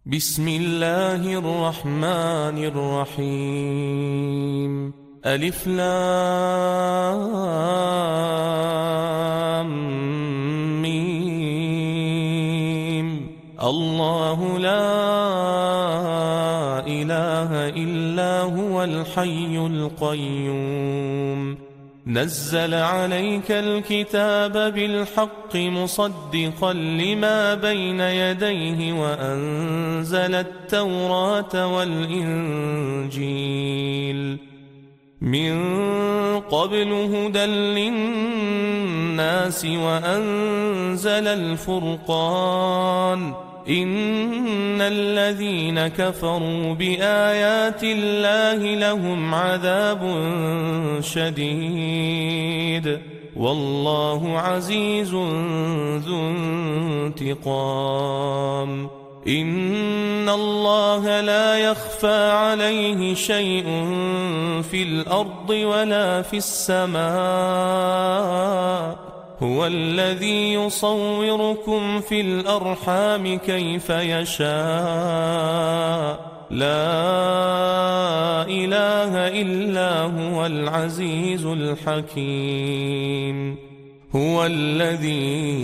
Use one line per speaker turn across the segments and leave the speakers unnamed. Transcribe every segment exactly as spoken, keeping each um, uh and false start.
بسم الله الرحمن الرحيم. ألف لام ميم. الله لا إله إلا هو الحي القيوم. نزل عليك الكتاب بالحق مصدقا لما بين يديه وأنزل التوراة والإنجيل من قبل هدى للناس وأنزل الفرقان. إن الذين كفروا بآيات الله لهم عذاب شديد والله عزيز ذو انتقام. إن الله لا يخفى عليه شيء في الأرض ولا في السماء. هو الذي يصوركم في الأرحام كيف يشاء. لا إله إلا هو العزيز الحكيم. هو الذي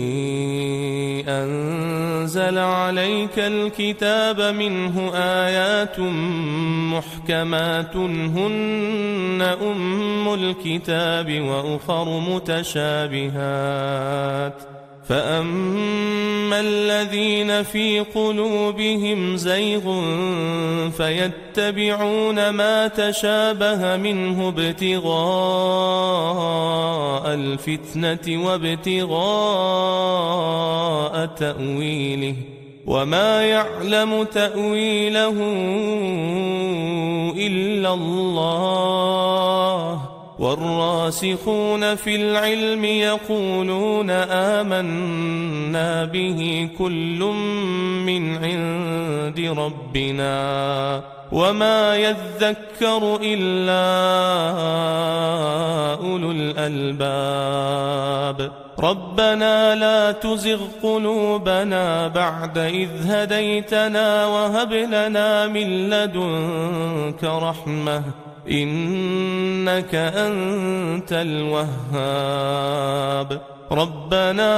أنزل عليك الكتاب منه آيات محكمات هن أم الكتاب وأخر متشابهات. فأما الذين في قلوبهم زيغ فيتبعون ما تشابه منه ابتغاء الفتنة وابتغاء تأويله وما يعلم تأويله إلا الله. والراسخون في العلم يقولون آمنا به كل من عند ربنا وما يذكر إلا أولو الألباب. ربنا لا تزغ قلوبنا بعد إذ هديتنا وهب لنا من لدنك رحمة إنك أنت الوهاب. ربنا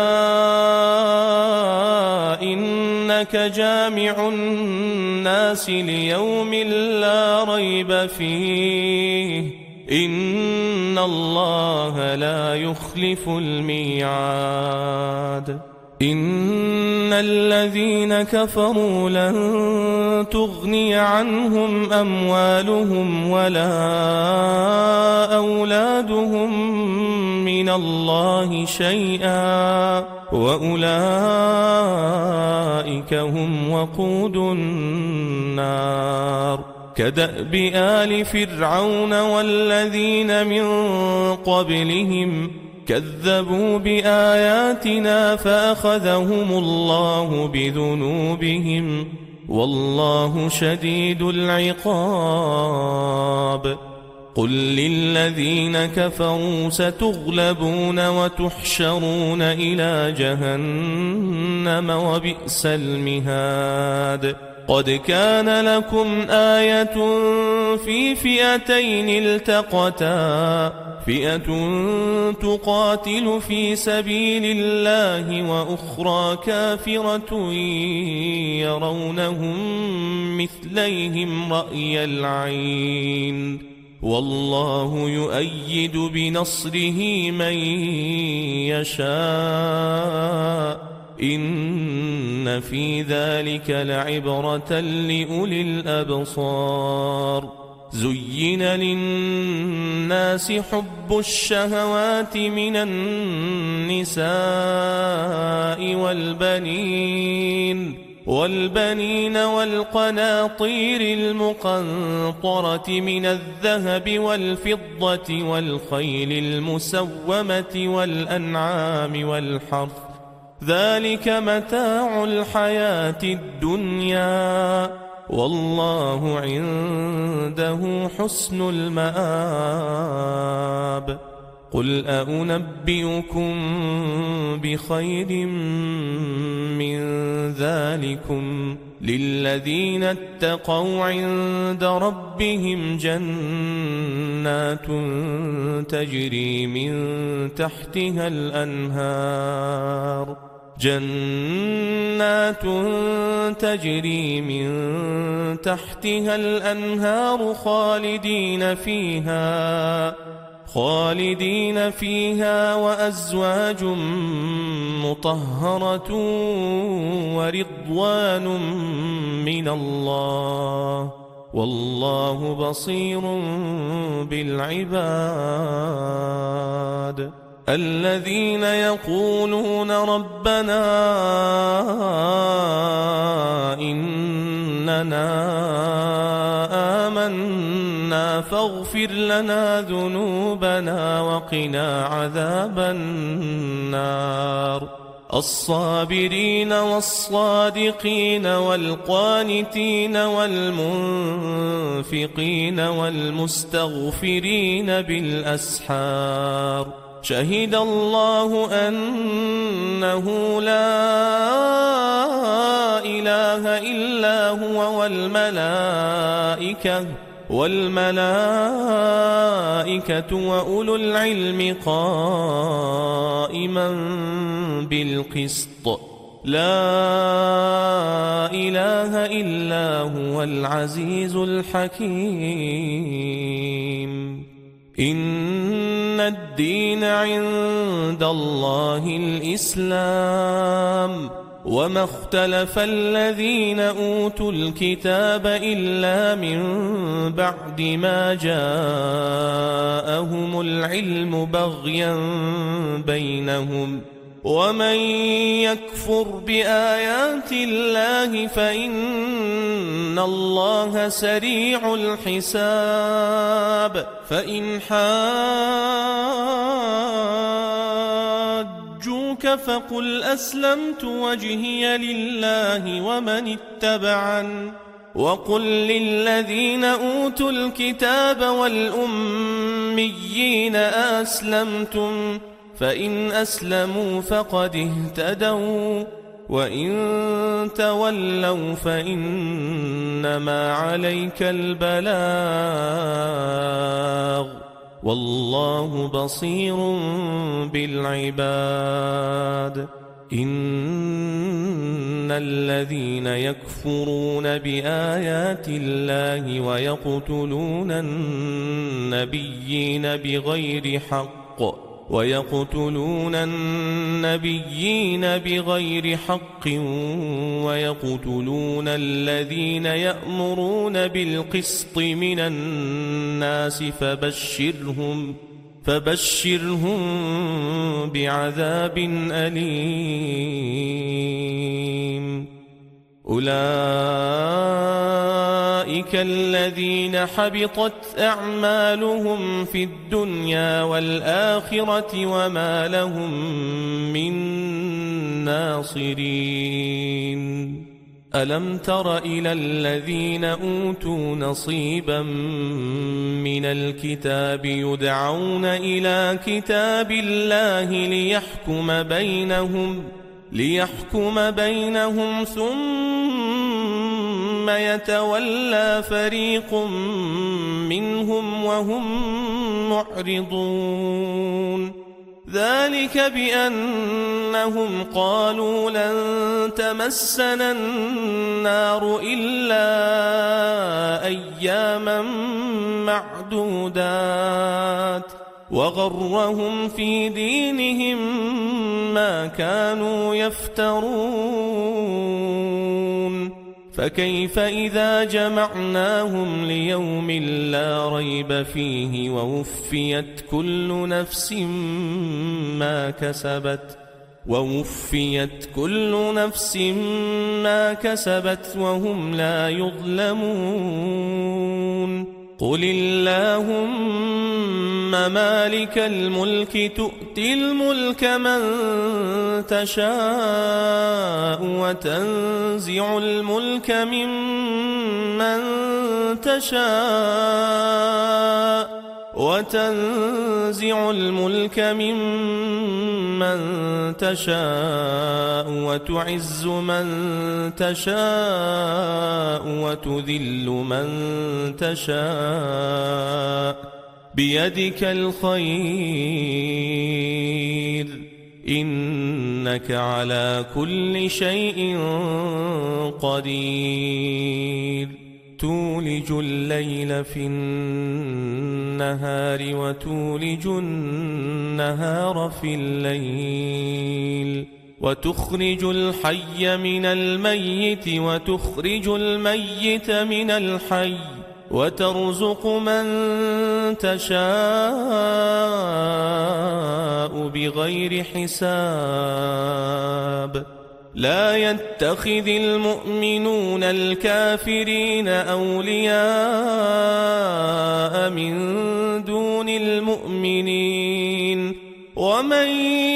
إنك جامع الناس ليوم لا ريب فيه إن الله لا يخلف الميعاد. إن الذين كفروا لن تغني عنهم أموالهم ولا أولادهم من الله شيئا وأولئك هم وقود النار. كدأب آل فرعون والذين من قبلهم كذبوا بآياتنا فأخذهم الله بذنوبهم والله شديد العقاب. قل للذين كفروا ستغلبون وتحشرون إلى جهنم وبئس المهاد. قد كان لكم آية في فئتين التقتا فئة تقاتل في سبيل الله وأخرى كافرة يرونهم مثليهم رأي العين والله يؤيد بنصره من يشاء. إن في ذلك لعبرة لأولي الأبصار. زين للناس حب الشهوات من النساء والبنين والبنين والقناطير المقنطرة من الذهب والفضة والخيل المسومة والأنعام والحرث ذلك متاع الحياة الدنيا والله عنده حسن المآب. قل أنبئكم بخير من ذلكم للذين اتقوا عند ربهم جنات تجري من تحتها الأنهار جنات تجري من تحتها الأنهار خالدين فيها خالدين فيها وأزواج مطهرة ورضوان من الله والله بصير بالعباد الذين يقولون ربنا إننا آمنا فاغفر لنا ذنوبنا وقنا عذاب النار الصابرين والصادقين والقانتين والمنفقين والمستغفرين بالأسحار شهد الله أنه لا إله إلا هو والملائكة والملائكة وأولو العلم قائما بالقسط لا إله إلا هو العزيز الحكيم إن الدين عند الله الإسلام وما اختلف الذين أوتوا الكتاب إلا من بعد ما جاءهم العلم بغيا بينهم ومن يكفر بآيات الله فإن الله سريع الحساب فإن حاجوك فقل أسلمت وجهي لله ومن اتبعن وقل للذين أوتوا الكتاب والأميين أسلمتم فإن أسلموا فقد اهتدوا وإن تولوا فإنما عليك البلاغ والله بصير بالعباد إن الذين يكفرون بآيات الله ويقتلون النبيين بغير حق ويقتلون النبيين بغير حق ويقتلون الذين يأمرون بالقسط من الناس فبشرهم فبشرهم بعذاب أليم أولئك الذين حبطت أعمالهم في الدنيا والآخرة وما لهم من ناصرين ألم تر إلى الذين أوتوا نصيبا من الكتاب يدعون إلى كتاب الله ليحكم بينهم ليحكم بينهم ثم يتولى فريق منهم وهم معرضون ذلك بأنهم قالوا لن تمسنا النار إلا أياما معدودات وغرهم في دينهم ما كانوا يفترون فكيف إذا جمعناهم ليوم لا ريب فيه ووفيت كل نفس ما كسبت ووفيت كل نفس ما كسبت وهم لا يظلمون قل اللهم مالك الملك تؤتي الملك من تشاء وتنزع الملك ممن تشاء وتنزع الملك ممن تشاء وتعز من تشاء وتذل من تشاء بيدك الخير إنك على كل شيء قدير تولج الليل في النهار وتولج النهار في الليل وتخرج الحي من الميت وتخرج الميت من الحي وترزق من تشاء بغير حساب لا يتخذ المؤمنون الكافرين أولياء من دون المؤمنين ومن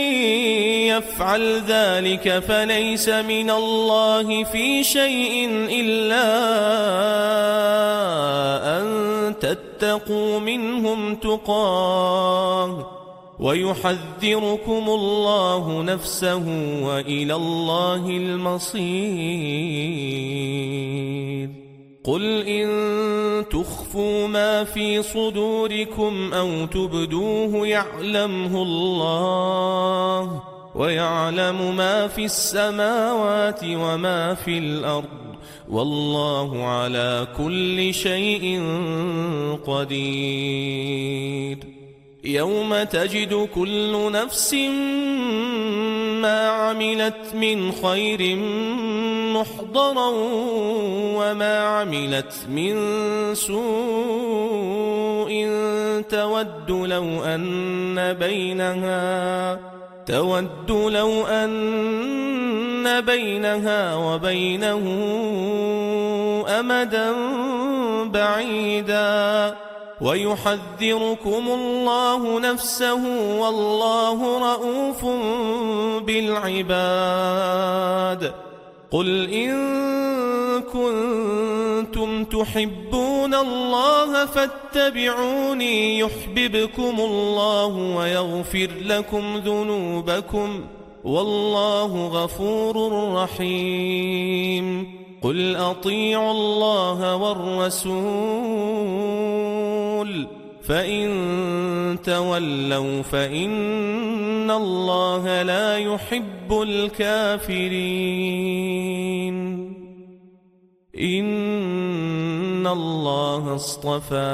يفعل ذلك فليس من الله في شيء إلا أن تتقوا منهم تقاه ويحذركم الله نفسه وإلى الله المصير قل إن تخفوا ما في صدوركم أو تبدوه يعلمه الله ويعلم ما في السماوات وما في الأرض والله على كل شيء قدير يوم تجد كل نفس ما عملت من خير محضرا وما عملت من سوء تود لو أن بينها تود لو أن بينها وبينه أمدا بعيدا ويحذركم الله نفسه والله رؤوف بالعباد قل إن كنتم تحبون الله فاتبعوني يحببكم الله ويغفر لكم ذنوبكم والله غفور رحيم قل أطيعوا الله والرسول فإن تولوا فإن الله لا يحب الكافرين إن الله اصطفى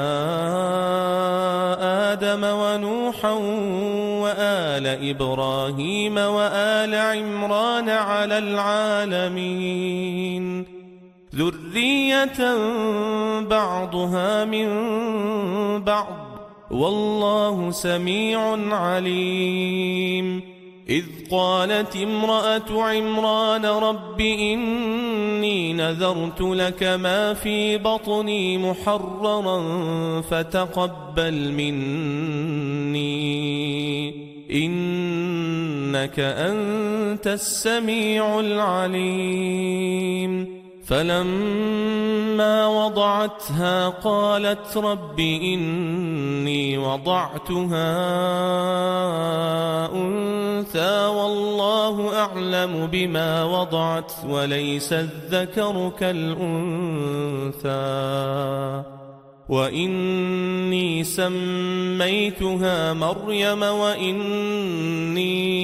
آدم ونوحا وآل إبراهيم وآل عمران على العالمين ذرية بعضها من بعض والله سميع عليم إذ قالت امرأة عمران رب إني نذرت لك ما في بطني محررا فتقبل مني إنك أنت السميع العليم فلما وضعتها قالت رب إني وضعتها أنثى والله أعلم بما وضعت وليس الذكر كالأنثى وإني سميتها مريم وإني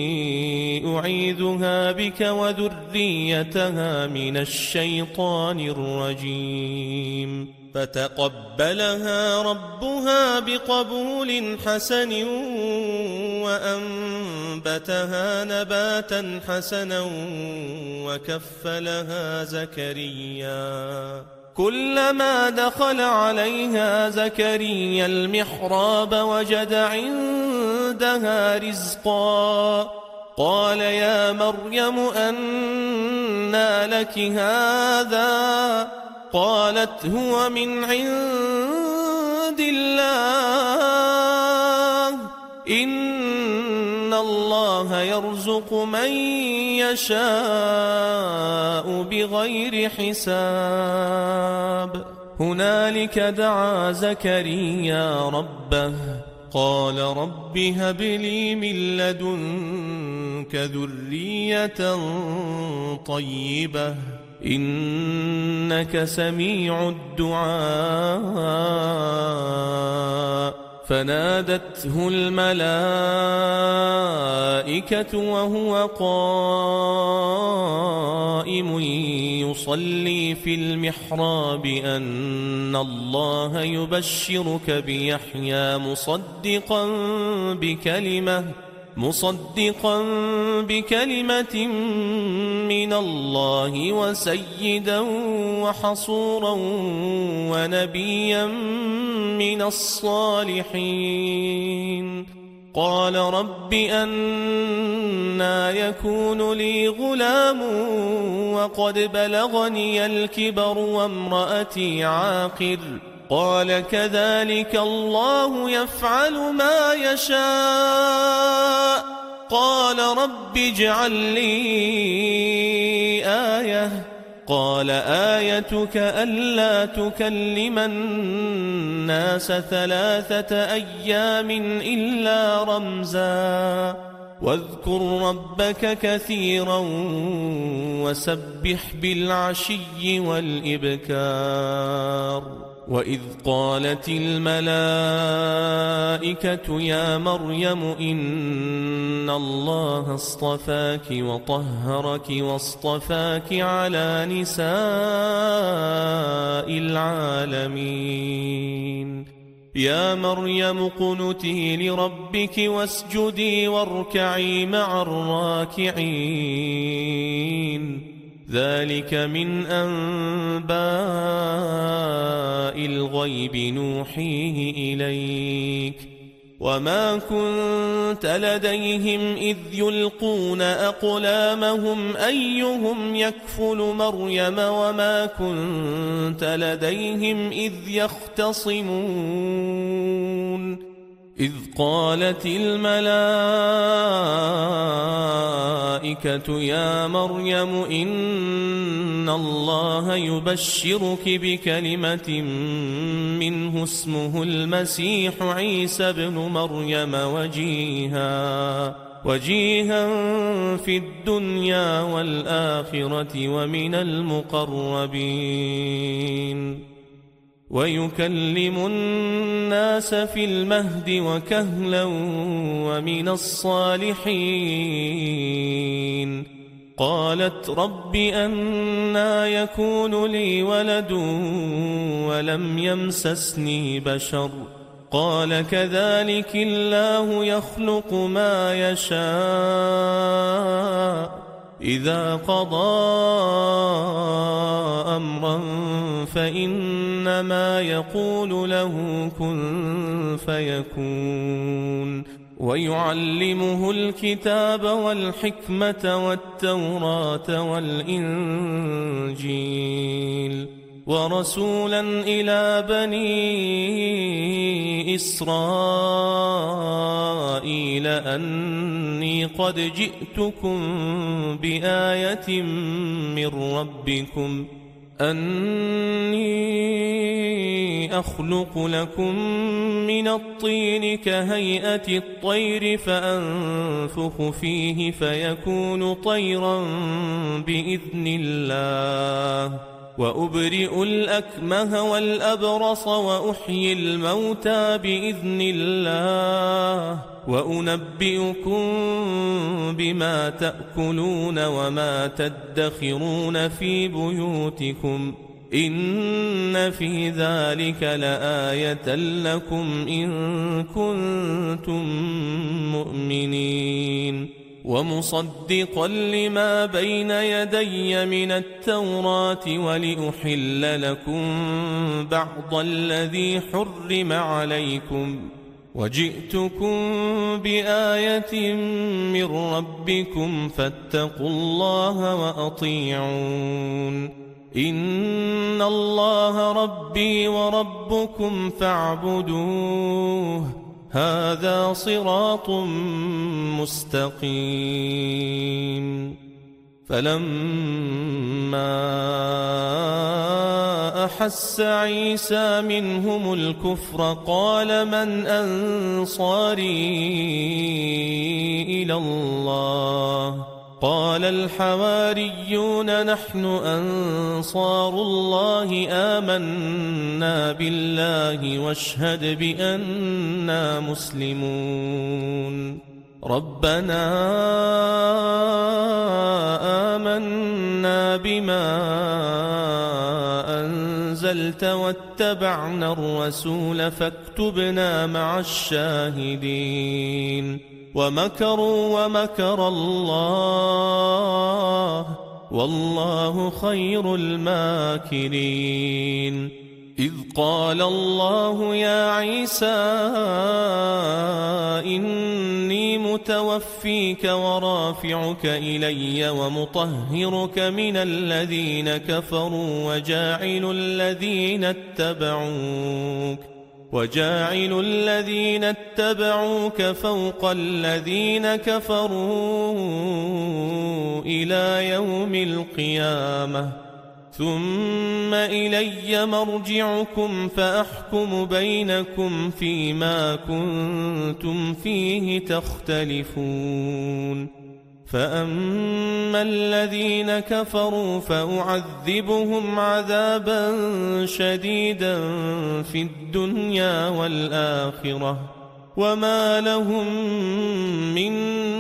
أعيذها بك وذريتها من الشيطان الرجيم فتقبلها ربها بقبول حسن وأنبتها نباتا حسنا وكفلها زكريا كلما دخل عليها زكريا المحراب وجد عندها رزقا قال يا مريم أنى لك هذا قالت هو من عند الله إن الله يرزق من يشاء بغير حساب هنالك دعا زكريا ربه قال رب هب لي من لدنك ذرية طيبة إنك سميع الدعاء فنادته الملائكة وهو قائم يصلي في المحراب أن الله يبشرك بيحيى مصدقا بكلمة مصدقا بكلمة من الله وسيدا وحصورا ونبيا من الصالحين قال رب أنى يكون لي غلام وقد بلغني الكبر وامرأتي عاقر قال كذلك الله يفعل ما يشاء قال رب اجعل لي آية قال آيتك ألا تكلم الناس ثلاثة أيام إلا رمزا واذكر ربك كثيرا وسبح بالعشي والإبكار وإذ قالت الملائكة يا مريم إن الله اصطفاك وطهرك واصطفاك على نساء العالمين يا مريم اقنتي لربك واسجدي واركعي مع الراكعين ذلك من أنباء الغيب نوحيه إليك وما كنت لديهم إذ يلقون أقلامهم أيهم يكفل مريم وما كنت لديهم إذ يختصمون إذ قالت الملائكة يا مريم إن الله يبشرك بكلمة منه اسمه المسيح عيسى ابن مريم وجيها وجيها في الدنيا والآخرة ومن المقربين ويكلم الناس في المهد وكهلا ومن الصالحين قالت رب أنى يكون لي ولد ولم يمسسني بشر قال كذلك الله يخلق ما يشاء إذا قضى أمرا فإنما يقول له كن فيكون ويعلمه الكتاب والحكمة والتوراة والإنجيل ورسولا إلى بني إسرائيل أني قد جئتكم بآية من ربكم أني أخلق لكم من الطين كهيئة الطير فأنفخ فيه فيكون طيرا بإذن الله وأبرئ الأكمه والأبرص وأحيي الموتى بإذن الله وأنبئكم بما تأكلون وما تدخرون في بيوتكم إن في ذلك لآية لكم إن كنتم مؤمنين ومصدقا لما بين يدي من التوراة ولأحل لكم بعض الذي حرم عليكم وجئتكم بآية من ربكم فاتقوا الله وأطيعون إن الله ربي وربكم فاعبدوه هذا صراط مستقيم فلما وأحس عيسى منهم الكفر قال من أنصاري إلى الله قال الحواريون نحن أنصار الله آمنا بالله واشهد بأننا مسلمون ربنا آمنا بما أنزلت واتبعنا الرسول فاكتبنا مع الشاهدين ومكروا ومكر الله والله خير الماكرين إذ قال الله يا عيسى إني متوفيك ورافعك إلي ومطهرك من الذين كفروا وجاعل الذين اتبعوك وجاعل الذين اتبعوك فوق الذين كفروا إلى يوم القيامة ثم إلي مرجعكم فأحكم بينكم فيما كنتم فيه تختلفون فأما الذين كفروا فأعذبهم عذابا شديدا في الدنيا والآخرة وما لهم من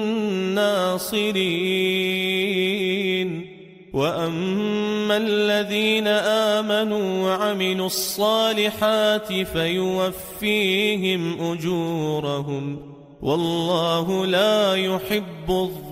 ناصرين وأما الذين آمنوا وعملوا الصالحات فيوفيهم أجورهم والله لا يحب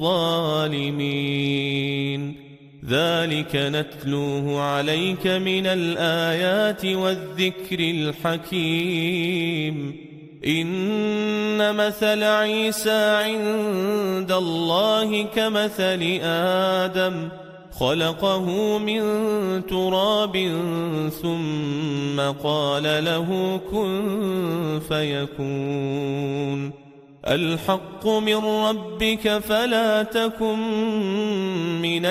الظالمين ذلك نتلوه عليك من الآيات والذكر الحكيم إن مثل عيسى عند الله كمثل آدم خلقه من تراب ثم قال له كن فيكون الحق من ربك فلا تكن من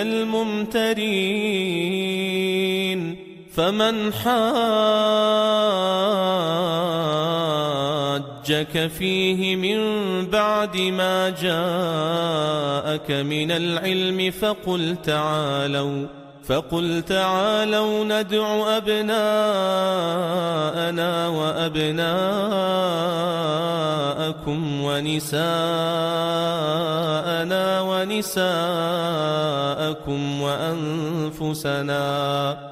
الممترين فمن حاجك فيه من بعد ما جاءك من العلم فقل تعالوا فقل تعالوا ندع أبناءنا وأبناءكم ونساءنا ونساءكم وأنفسنا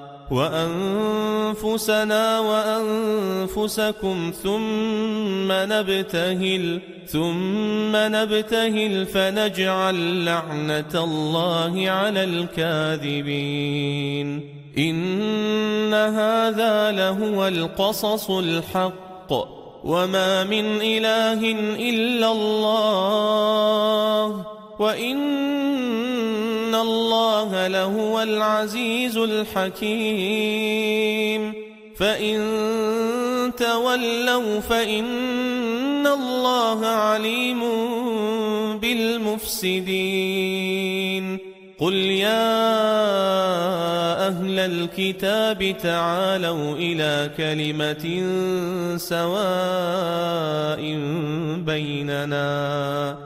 وأنفسنا وأنفسكم ثم نبتهل ثم نبتهل فنجعل لعنة الله على الكاذبين إن هذا لهو القصص الحق وما من إله إلا الله وإن الله لهو العزيز الحكيم فإن تولوا فإن الله عليم بالمفسدين قل يا أهل الكتاب تعالوا إلى كلمة سواء بيننا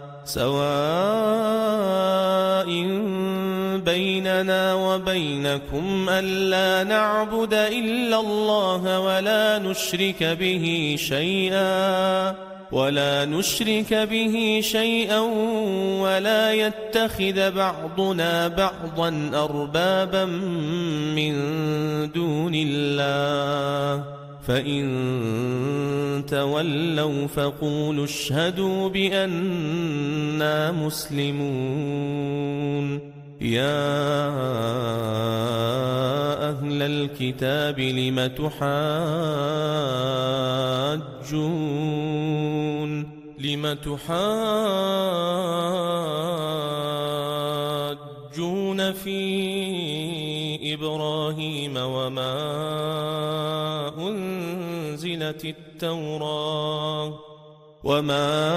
سواء بيننا وبينكم ألا نعبد إلا الله ولا نشرك به شيئا ولا نشرك به شيئا ولا يتخذ بعضنا بعضا أربابا من دون الله فإن تولوا فقولوا اشهدوا بأننا مسلمون يا أهل الكتاب لم تحاجون لم تحاجون في إبراهيم وما أنزلت التوراة وما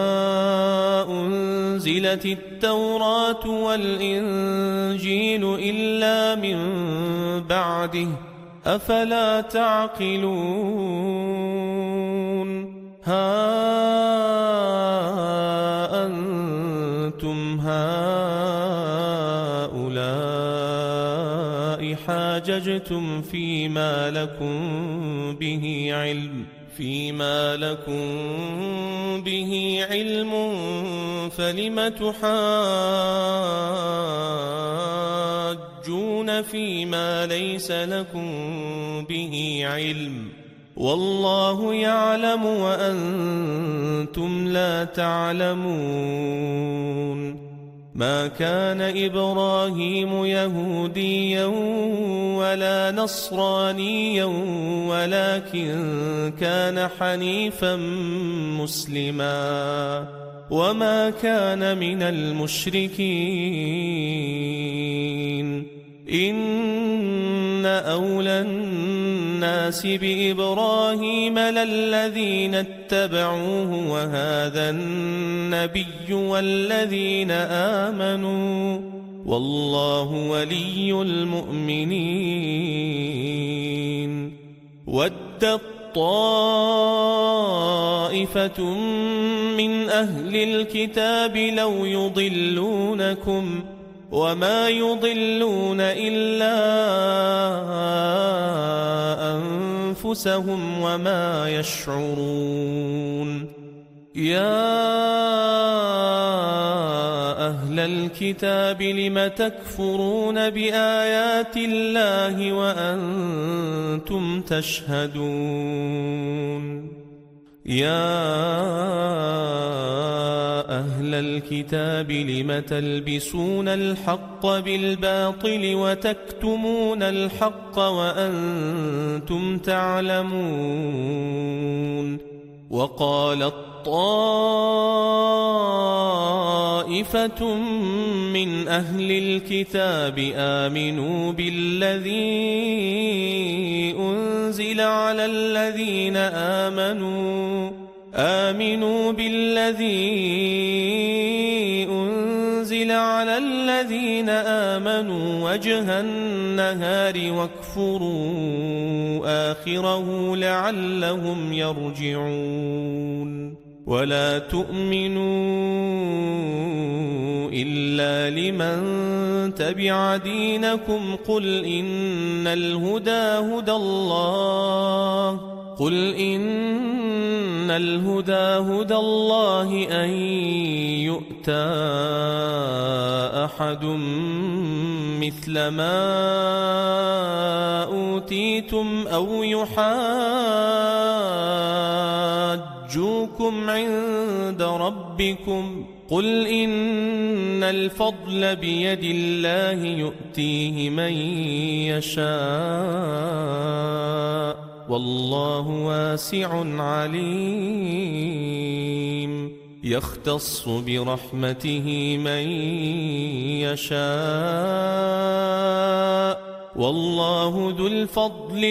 أنزلت التوراة والإنجيل إلا من بعده أفلا تعقلون ها أنتم هؤلاء حاججتم فيما لكم به علم فيما لكم به علم فلم تحاجون فيما ليس لكم به علم والله يعلم وأنتم لا تعلمون ما كان إبراهيم يهوديا ولا نصرانيا ولكن كان حنيفا مسلما وما كان من المشركين إن أولى الناس بإبراهيم للذين اتبعوه وهذا النبي والذين آمنوا والله ولي المؤمنين ود طائفة من أهل الكتاب لو يضلونكم وما يضلون إلا أنفسهم وما يشعرون يا أهل الكتاب لم تكفرون بآيات الله وأنتم تشهدون يا أهل الكتاب لم تلبسون الحق بالباطل وتكتمون الحق وأنتم تعلمون وقالت طائفة من أهل الكتاب آمنوا بالذي أنزل على الذين آمنوا آمنوا بالذي أنزل على الذين آمنوا وجه النهار واكفروا آخره لعلهم يرجعون ولا تؤمنوا إلا لمن تبع دينكم قل إن الهدى هدى الله قل إن الهدى هدى الله أن يؤتى أحد مثل ما أوتيتم أو يحاجوكم عند ربكم قل إن الفضل بيد الله يؤتيه من يشاء والله واسع عليم يختص برحمته من يشاء والله ذو الفضل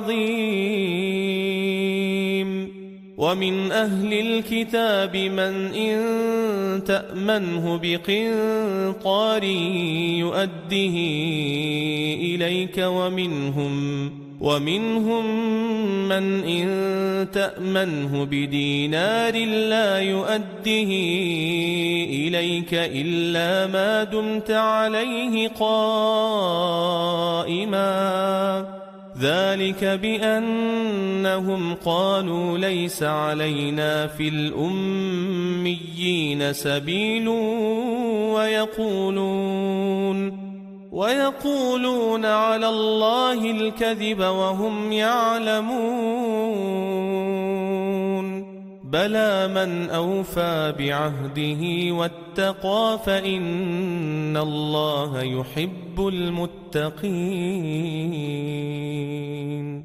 العظيم ومن أهل الكتاب من إن تأمنه بقنطار يؤده إليك ومنهم ومنهم من إن تأمنه بدينار لا يؤده إليك إلا ما دمت عليه قائما ذلك بأنهم قالوا ليس علينا في الأميين سبيل ويقولون ويقولون على الله الكذب وهم يعلمون بلى من أوفى بعهده واتقى فإن الله يحب المتقين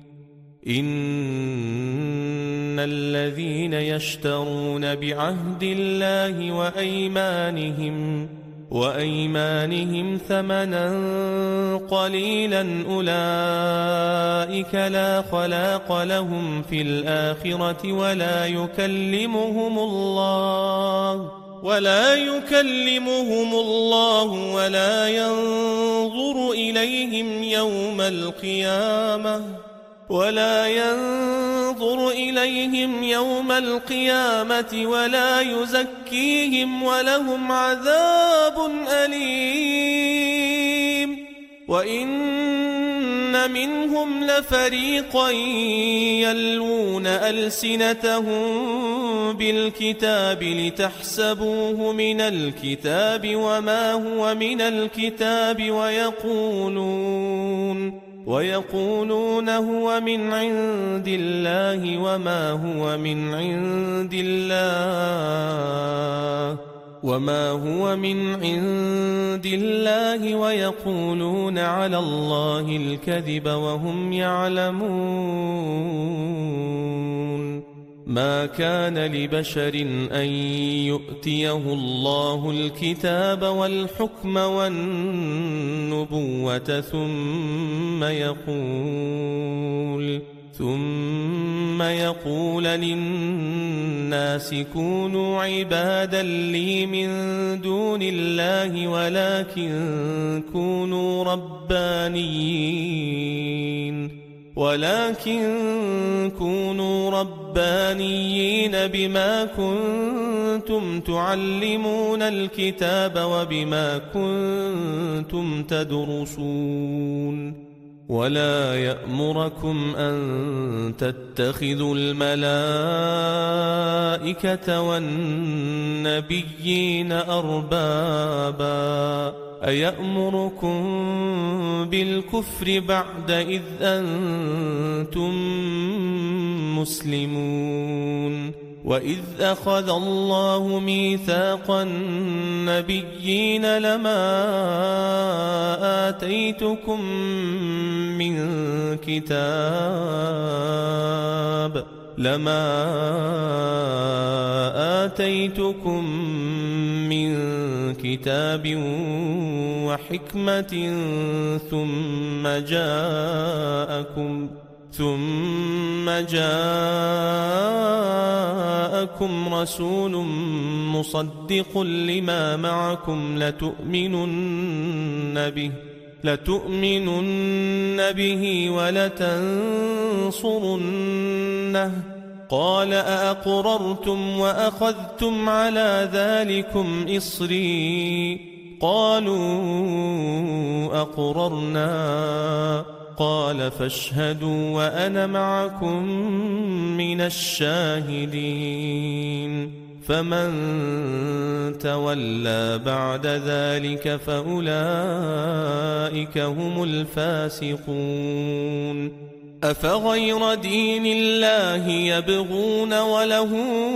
إن الذين يشترون بعهد الله وأيمانهم وأيمانهم ثمنا قليلا أولئك لا خلاق لهم في الآخرة ولا يكلمهم الله ولا يكلمهم الله ولا ينظر إليهم يوم القيامة ولا ينظر إليهم يوم القيامة ولا يزكيهم ولهم عذاب أليم. وإن منهم لفريقا يلوون ألسنتهم بالكتاب لتحسبوه من الكتاب وما هو من الكتاب ويقولون ويقولون هو من عند الله وما هو من عند الله وما هو من عند الله ويقولون على الله الكذب وهم يعلمون. ما كان لبشر أن يؤتيه الله الكتاب والحكم والنبوة ثم يقول ثم يقول للناس كونوا عبادا لي من دون الله ولكن كونوا ربانيين ولكن كونوا ربانيين بما كنتم تعلمون الكتاب وبما كنتم تدرسون. ولا يأمركم أن تتخذوا الملائكة والنبيين أربابا أيأمركم بالكفر بعد إذ أنتم مسلمون. وإذ أخذ الله ميثاق النبيين لما آتيتكم من كتاب لما آتيتكم من كتاب وحكمة ثم جاءكم ثم جاءكم رسول مصدق لما معكم لتؤمنن به لتؤمنن به ولتنصرنه قال أأقررتم وأخذتم على ذلكم إصري قالوا أقررنا قال فاشهدوا وأنا معكم من الشاهدين. فمن تولى بعد ذلك فأولئك هم الفاسقون. أفغير دين الله يبغون وله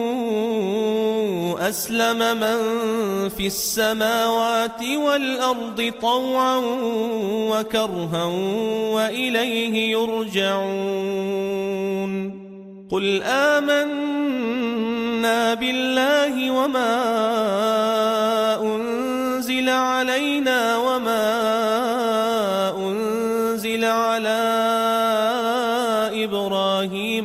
أسلم من في السماوات والأرض طوعا وكرها وإليه يرجعون. قل آمنا بالله وما أنزل علينا وما أنزل على إبراهيم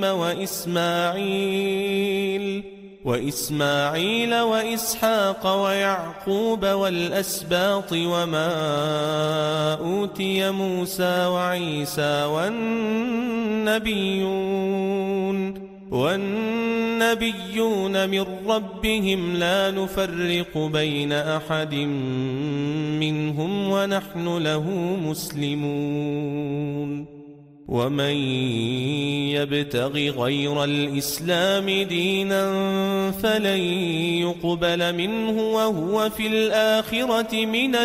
وإسماعيل وإسماعيل وإسحاق ويعقوب والأسباط وما أوتي موسى وعيسى والنبيون والنبيون من ربهم لا نفرق بين أحد منهم ونحن له مسلمون. ومن يبتغ غير الإسلام دينا فلن يقبل منه وهو في الآخرة من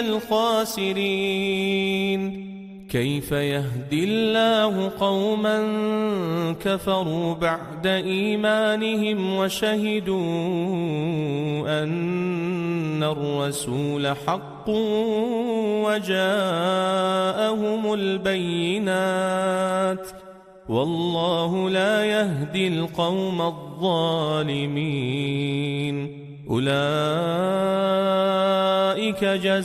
الخاسرين. كيف يهدي الله قوما كفروا بعد إيمانهم وشهدوا أن الرسول حق وجاءهم البينات والله لا يهدي القوم الظالمين. أولئك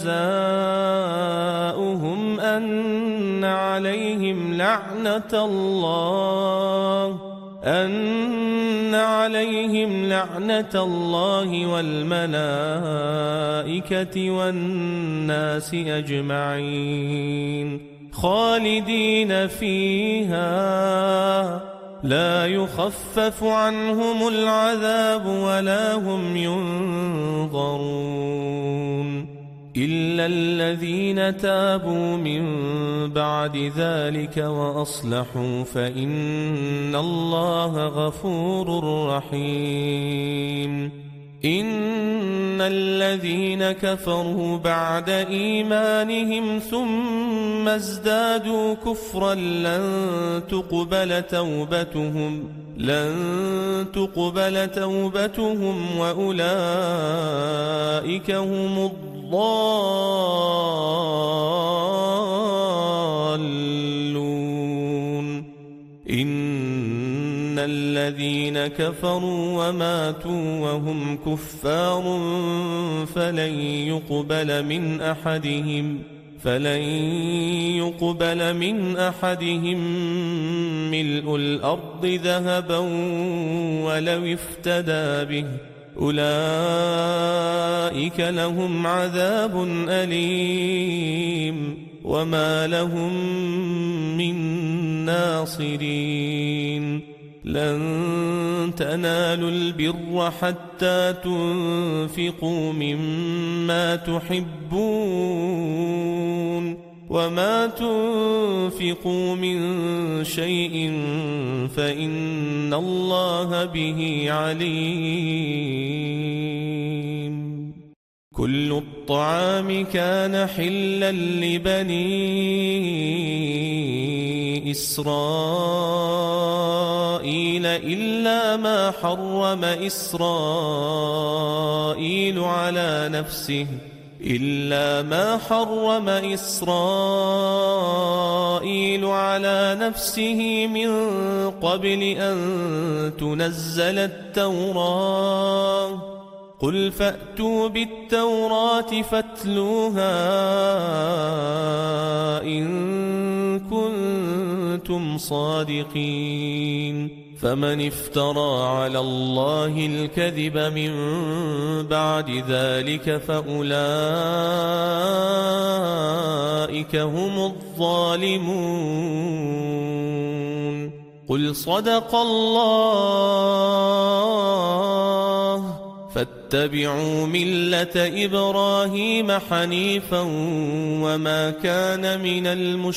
جزاؤهم أن عليهم لعنة الله أن عليهم لعنة الله والملائكة والناس أجمعين خالدين فيها لا يخفف عنهم العذاب ولا هم ينظرون إلا الذين تابوا من بعد ذلك وأصلحوا فإن الله غفور رحيم إن الذين كفروا بعد إيمانهم ثم ازدادوا كفرا لن تقبل توبتهم لن تقبل توبتهم وأولئك هم الضالون إن الذين كفروا وماتوا وهم كفار فلن يقبل من أحدهم فلن يقبل من أحدهم ملء الأرض ذهبا ولو افتدى به أولئك لهم عذاب أليم وما لهم من ناصرين لن تنالوا البر حتى تنفقوا مما تحبون وما تنفقوا من شيء فإن الله به عليم كل الطعام كان حلا لبني إسرائيل إلا ما حرم إسرائيل على نفسه إلا ما حرم إسرائيل على نفسه من قبل أن تنزل التوراة قل فأتوا بالتوراة فاتلوها إن كنتم صادقين فمن افترى على الله الكذب من بعد ذلك فأولئك هم الظالمون قل صدق الله فاتبعوا ملة إبراهيم حنيفا وما كان من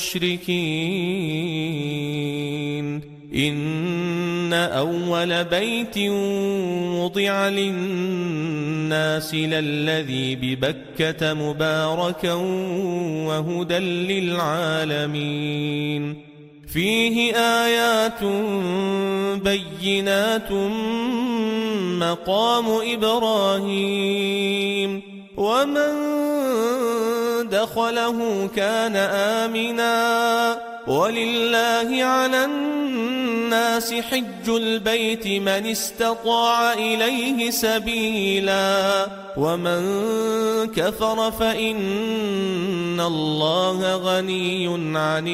المشركين إن أول بيت وضع للناس للذي ببكة مباركا وهدى للعالمين فيه آيات بينات مقام إبراهيم ومن دخله كان آمنا ولله على الناس حج البيت من استطاع إليه سبيلا ومن كفر فإن الله غني عن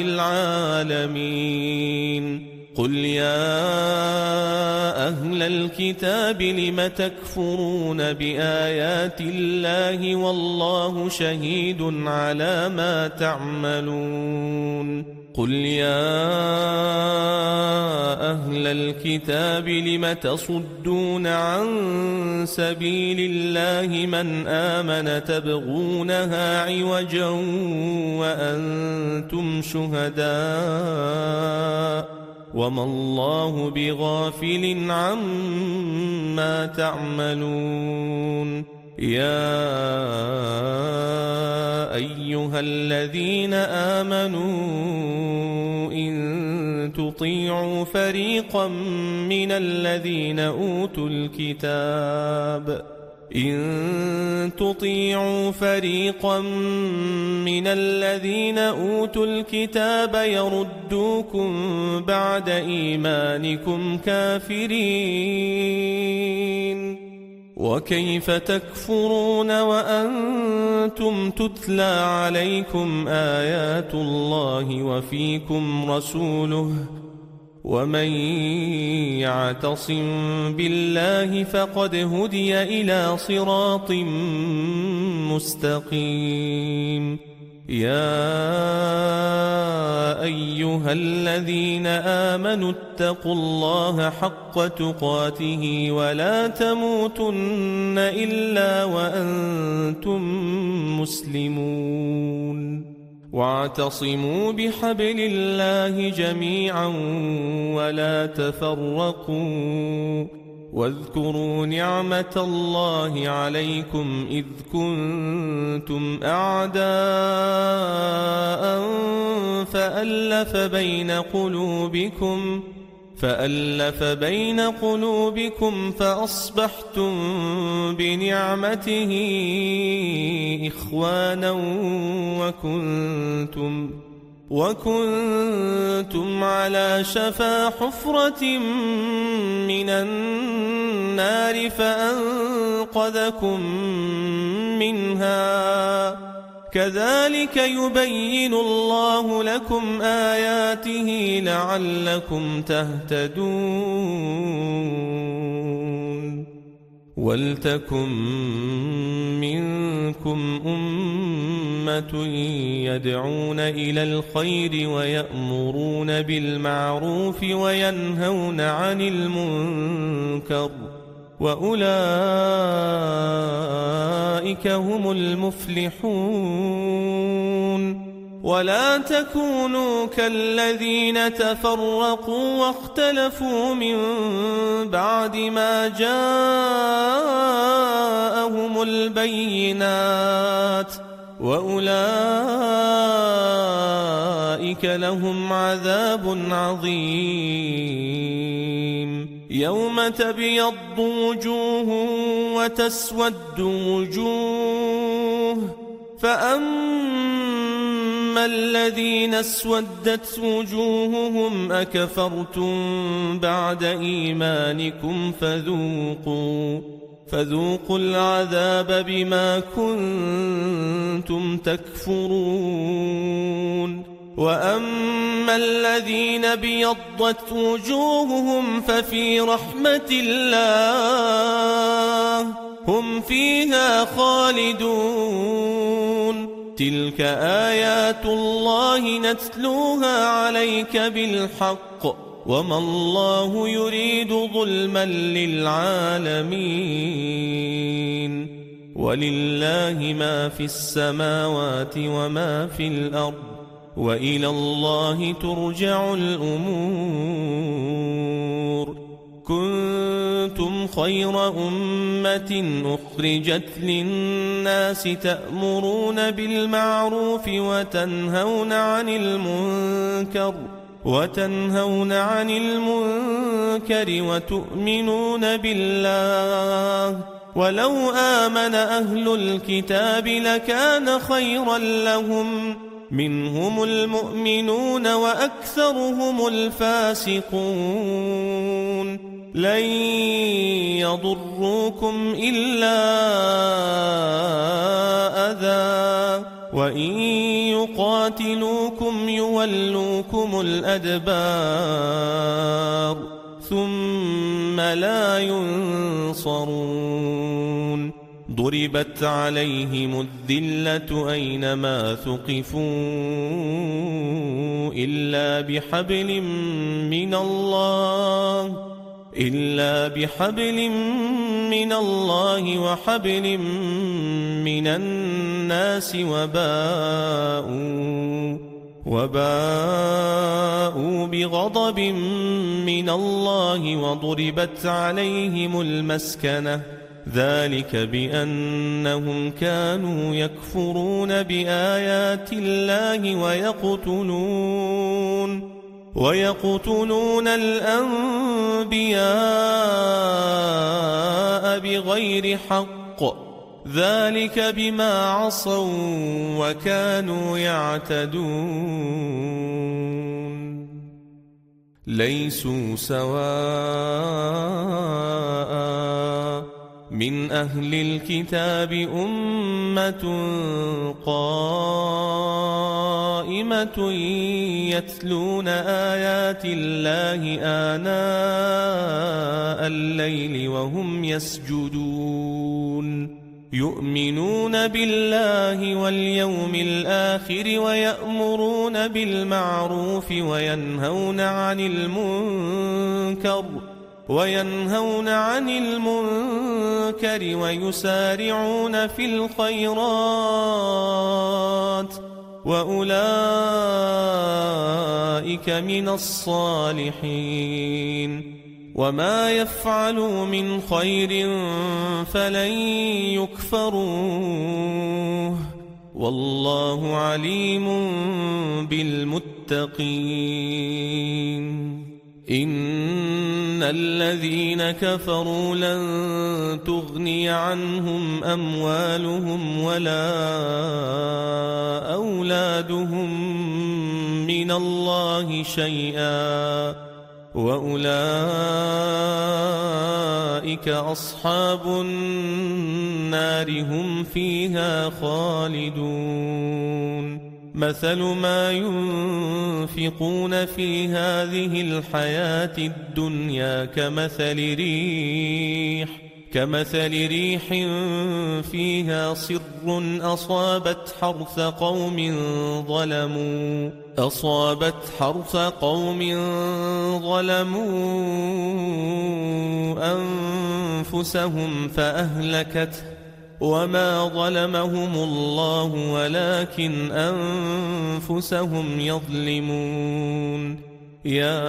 العالمين قل يا أهل الكتاب لم تكفرون بآيات الله والله شهيد على ما تعملون قل يا أهل الكتاب لم تصدون عن سبيل الله من آمن تبغونها عوجا وأنتم شهداء وما الله بغافل عما تعملون يا أيها الذين آمنوا إن تطيعوا فريقا من الذين أوتوا الكتاب إن تطيعوا فريقا من الذين أوتوا الكتاب يردوكم بعد إيمانكم كافرين وكيف تكفرون وأنتم تتلى عليكم آيات الله وفيكم رسوله ومن يعتصم بالله فقد هدي إلى صراط مستقيم. يا أيها الذين آمنوا اتقوا الله حق تقاته ولا تموتن إلا وأنتم مسلمون. واعتصموا بحبل الله جميعا ولا تفرقوا. واذكروا نعمة الله عليكم إذ كنتم أعداء فألف بين قلوبكم فألف بين قلوبكم فأصبحتم بنعمته إخوانا وكنتم وكنتم على شفا حفرة من النار فأنقذكم منها. كذلك يبين الله لكم آياته لعلكم تهتدون. ولتكن منكم أمة يدعون إلى الخير ويأمرون بالمعروف وينهون عن المنكر وأولئك هم المفلحون. ولا تكونوا كالذين تفرقوا واختلفوا من بعد ما جاءهم البينات وأولئك لهم عذاب عظيم. يوم تبيض وجوه وتسود وجوه فأما الذين اسودت وجوههم أكفرتم بعد إيمانكم فذوقوا فذوقوا العذاب بما كنتم تكفرون. وأما الذين بيضت وجوههم ففي رحمة الله هم فيها خالدون. تلك آيات الله نتلوها عليك بالحق وما الله يريد ظلما للعالمين. ولله ما في السماوات وما في الأرض وإلى الله ترجع الأمور. كنتم خير أمة أخرجت للناس تأمرون بالمعروف وتنهون عن المنكر وتنهون عن المنكر وتؤمنون بالله. ولو آمن أهل الكتاب لكان خيرا لهم منهم المؤمنون وأكثرهم الفاسقون. لن يضروكم إلا أذى وإن يقاتلوكم يولوكم الأدبار ثم لا ينصرون. ضربت عليهم الذلة أينما ثقفوا إلا بحبل من الله إلا بحبل من الله وحبل من الناس وباءوا وباءوا بغضب من الله وضربت عليهم المسكنة. ذلك بأنهم كانوا يكفرون بآيات الله ويقتلون ويقتلون الأنبياء بغير حق. ذلك بما عصوا وكانوا يعتدون. ليسوا سواء من أهل الكتاب أمة قائمة يتلون آيات الله آناء الليل وهم يسجدون يؤمنون بالله واليوم الآخر ويأمرون بالمعروف وينهون عن المنكر وينهون عن المنكر ويسارعون في الخيرات وأولئك من الصالحين وما يفعلوا من خير فلن يكفروه والله عليم بالمتقين إن الذين كفروا لن تغني عنهم أموالهم ولا أولادهم من الله شيئا وأولئك أصحاب النار هم فيها خالدون مثل ما ينفقون في هذه الحياة الدنيا كمثل ريح كمثل ريح فيها صر أصابت حرث قوم ظلموا أصابت حرث قوم ظلموا أنفسهم فأهلكته وما ظلمهم الله ولكن أنفسهم يظلمون يا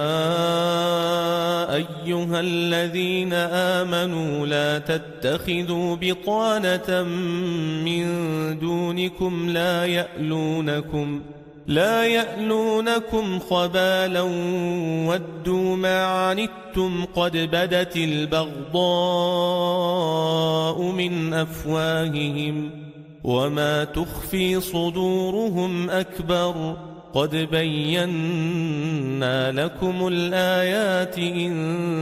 أيها الذين آمنوا لا تتخذوا بطانة من دونكم لا يألونكم لا يألونكم خبالا ودوا ما عنتم قد بدت البغضاء من أفواههم وما تخفي صدورهم أكبر قد بينا لكم الآيات إن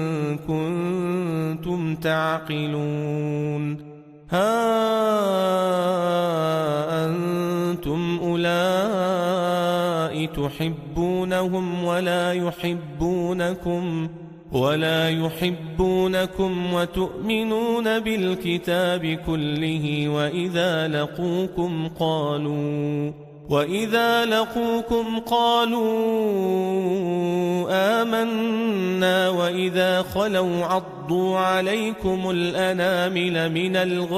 كنتم تعقلون ها أنتم أولئك تحبونهم ولا يحبونكم ولا يحبونكم وتؤمنون بالكتاب كله وإذا لقوكم قالوا وإذا لقوكم قالوا آمنا وإذا خلوا عضوا عليكم الأنامل من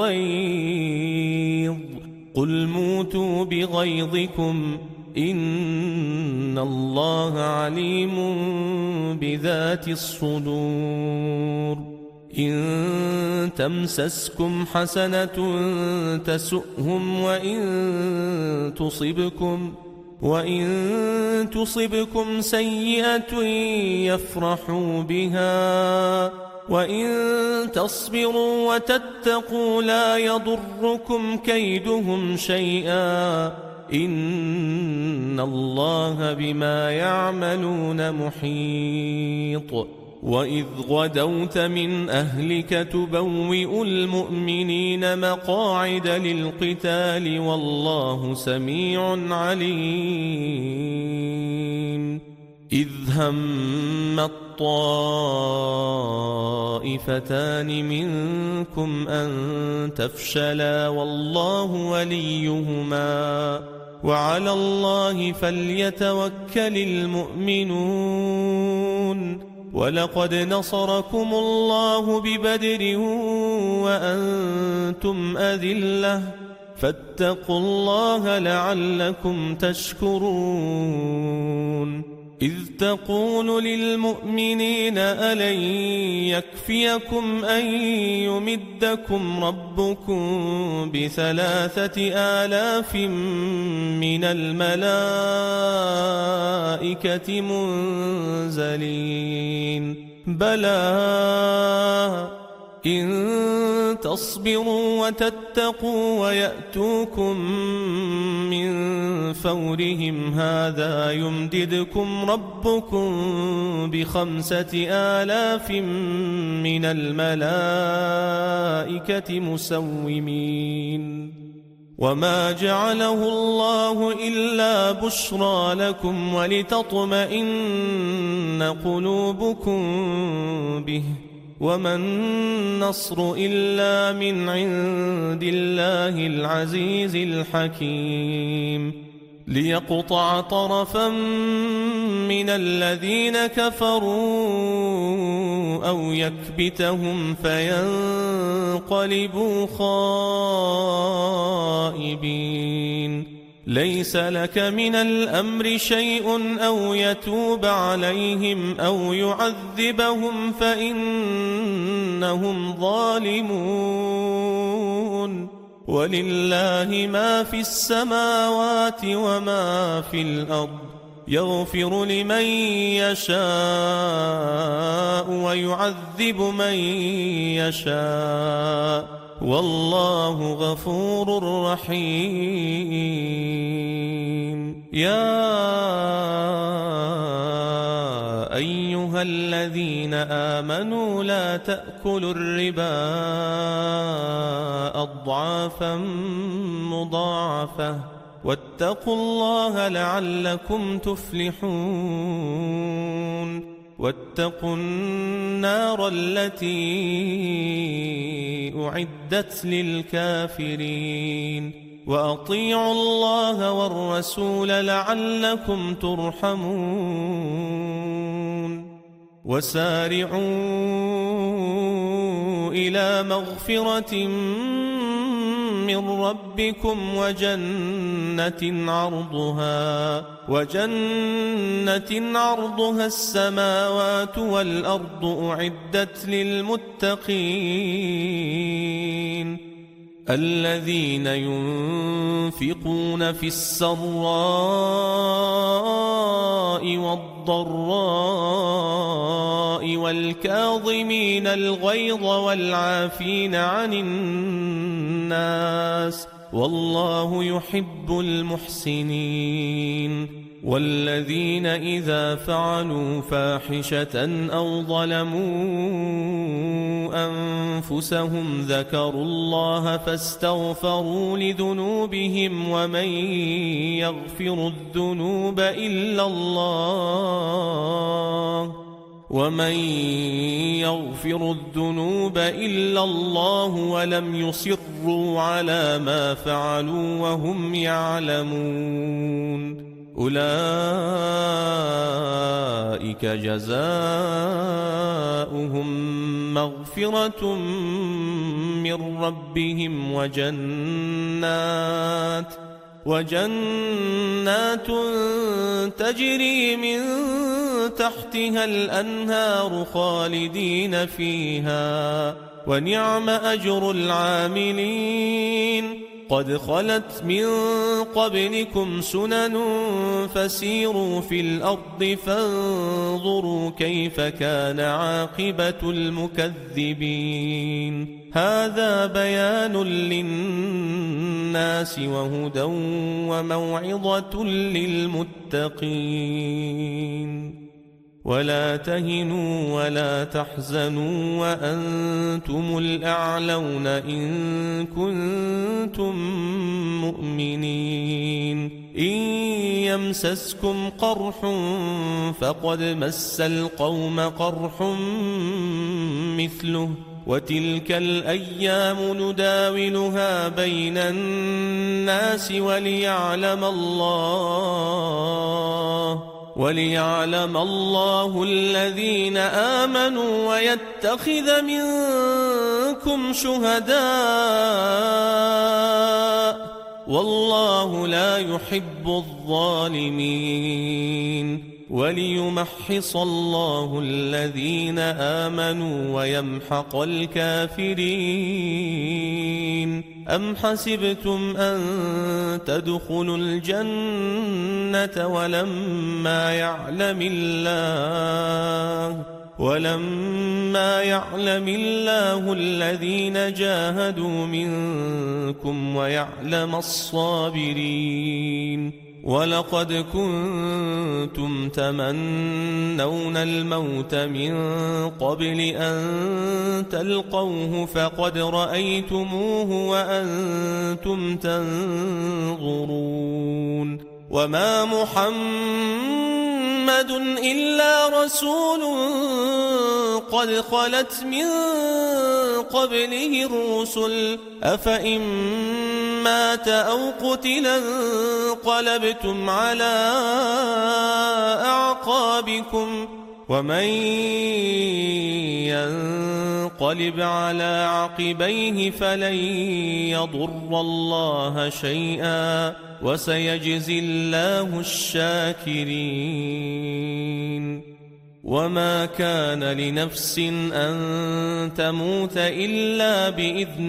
الغيظ قل موتوا بغيظكم إن الله عليم بذات الصدور إن تمسسكم حسنة تسؤهم وإن تصبكم وإن تصبكم سيئة يفرحوا بها وإن تصبروا وتتقوا لا يضركم كيدهم شيئا إن الله بما يعملون محيط وإذ غدوت من أهلك تبوئ المؤمنين مقاعد للقتال والله سميع عليم إذ هم الطائفتان منكم أن تفشلا والله وليهما وعلى الله فليتوكل المؤمنون ولقد نصركم الله ببدر وأنتم أذلة فاتقوا الله لعلكم تشكرون إذ تقول للمؤمنين ألن يكفيكم أن يمدكم ربكم بثلاثة آلاف من الملائكة منزلين بلى إن تصبروا وتتقوا ويأتوكم من فورهم هذا يمددكم ربكم بخمسة آلاف من الملائكة مسومين وما جعله الله إلا بشرى لكم ولتطمئن قلوبكم به وما النصر إلا من عند الله العزيز الحكيم ليقطع طرفا من الذين كفروا أو يكبتهم فينقلبوا خائبين ليس لك من الأمر شيء أو يتوب عليهم أو يعذبهم فإنهم ظالمون ولله ما في السماوات وما في الأرض يغفر لمن يشاء ويعذب من يشاء والله غفور رحيم يا أيها الذين آمنوا لا تأكلوا الربا أضعافا مضاعفة واتقوا الله لعلكم تفلحون واتقوا النار التي أعدت للكافرين وأطيعوا الله والرسول لعلكم ترحمون وسارعوا إلى مغفرة من ربكم وجنة عرضها وجنة عرضها السماوات والأرض أعدت للمتقين الذين ينفقون في السراء والضراء والكاظمين الغيظ والعافين عن الناس والله يحب المحسنين والذين إذا فعلوا فاحشة أو ظلموا أنفسهم ذكروا الله فاستغفروا لذنوبهم ومن يغفر الذنوب إلا الله ومن يغفر الذنوب إلا الله ولم يصروا على ما فعلوا وهم يعلمون أولئك جزاؤهم مغفرة من ربهم وجنات وجنات تجري من تحتها الأنهار خالدين فيها ونعم أجر العاملين قد خلت من قبلكم سنن فسيروا في الأرض فانظروا كيف كان عاقبة المكذبين هذا بيان للناس وهدى وموعظة للمتقين ولا تهنوا ولا تحزنوا وأنتم الأعلون إن كنتم مؤمنين إن يمسسكم قرح فقد مس القوم قرح مثله وتلك الأيام نداولها بين الناس وليعلم الله وليعلم الله الذين آمنوا ويتخذ منكم شهداء والله لا يحب الظالمين وليمحص الله الذين آمنوا ويمحق الكافرين أم حسبتم أن تدخلوا الجنة ولما يعلم الله ولما يعلم الله الذين جاهدوا منكم ويعلم الصابرين ولقد كنتم تمنون الموت من قبل أن تلقوه فقد رأيتموه وأنتم تنظرون وما محمد إلا رسول قد خلت من قبله الرسل أفإن مات أو قتلا انقلبتم على أعقابكم ومن ينقلب على عقبيه فلن يضر الله شيئا وسيجزي الله الشاكرين وما كان لنفس أن تموت إلا بإذن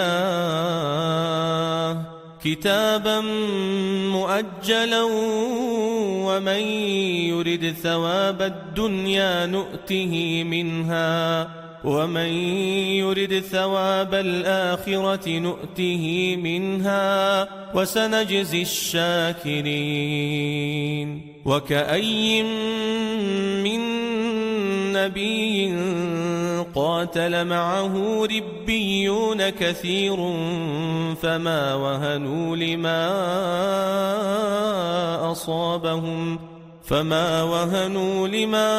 الله كتابا مؤجلا ومن يرد ثواب الدنيا نؤته منها ومن يرد ثواب الآخرة نؤته منها وسنجزي الشاكرين وكأي من نبي قاتل معه ربيون كثير فما وهنوا لما أصابهم فما وهنوا لما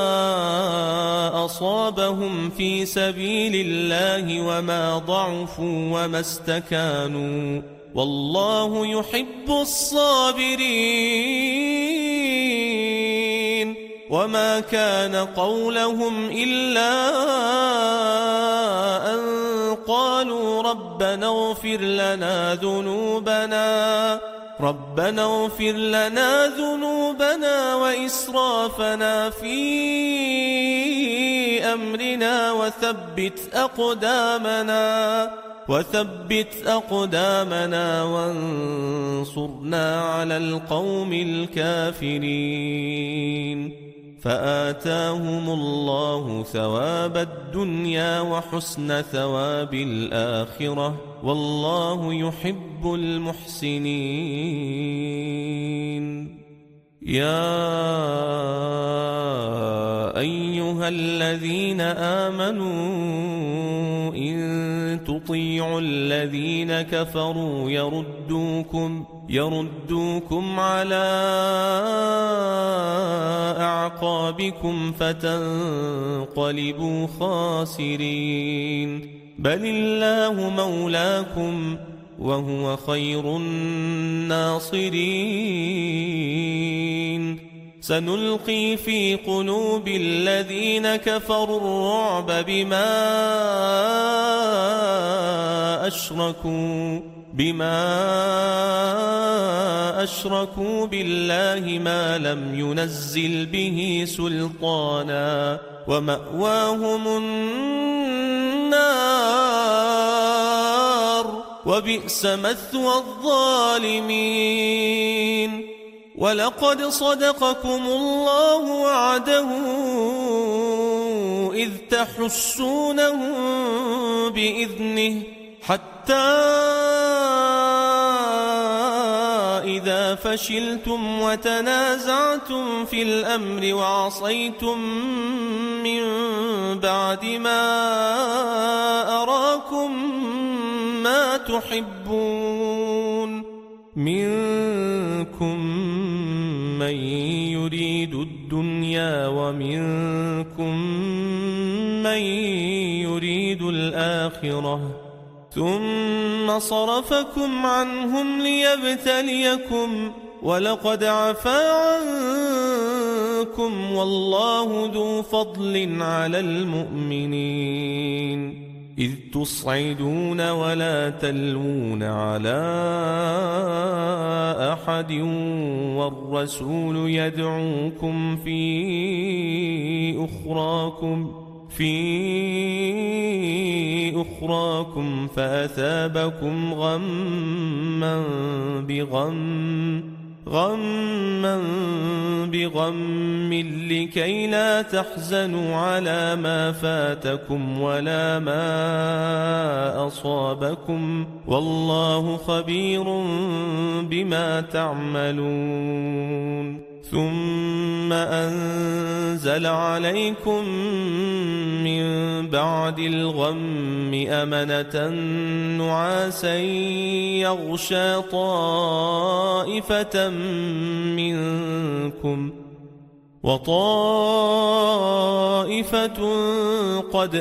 أصابهم في سبيل الله وما ضعفوا وما استكانوا والله يحب الصابرين وما كان قولهم إلا أن قالوا ربنا اغفر لنا ذنوبنا ربنا اغفر لنا ذنوبنا وإسرافنا في أمرنا وثبت أقدامنا وثبت أقدامنا وانصرنا على القوم الكافرين فآتاهم الله ثواب الدنيا وحسن ثواب الآخرة والله يحب المحسنين يا أيها الذين آمنوا إن تطيعوا الذين كفروا يردوكم يردوكم على أعقابكم فتنقلبوا خاسرين بل الله مولاكم وهو خير الناصرين سنلقي في قلوب الذين كفروا الرعب بما أشركوا بما أشركوا بالله ما لم ينزل به سلطانا ومأواهم النار وبئس مثوى الظالمين ولقد صدقكم الله وعده إذ تحسونهم بإذنه حتى إذا فشلتم وتنازعتم في الأمر وعصيتم من بعد ما أراكم ما تحبون منكم من يريد الدنيا ومنكم من يريد الآخرة ثم صرفكم عنهم ليبتليكم ولقد عفا عنكم والله ذو فضل على المؤمنين إذ تصعدون ولا تلوون على أحد والرسول يدعوكم في أخراكم في أخراكم فأثابكم غما بغم غما بغم لكي لا تحزنوا على ما فاتكم ولا ما أصابكم والله خبير بما تعملون ثم أنزل عليكم من بعد الغم أمنة نعاسا يغشى طائفة منكم وطائفة قد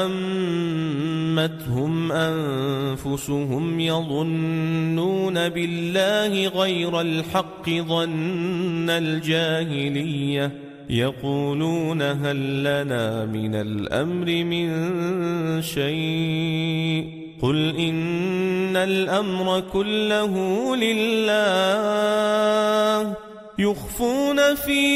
أهمتهم أنفسهم يظنون بالله غير الحق ظن الجاهلية يقولون هل لنا من الأمر من شيء قل إن الأمر كله لله يخفون في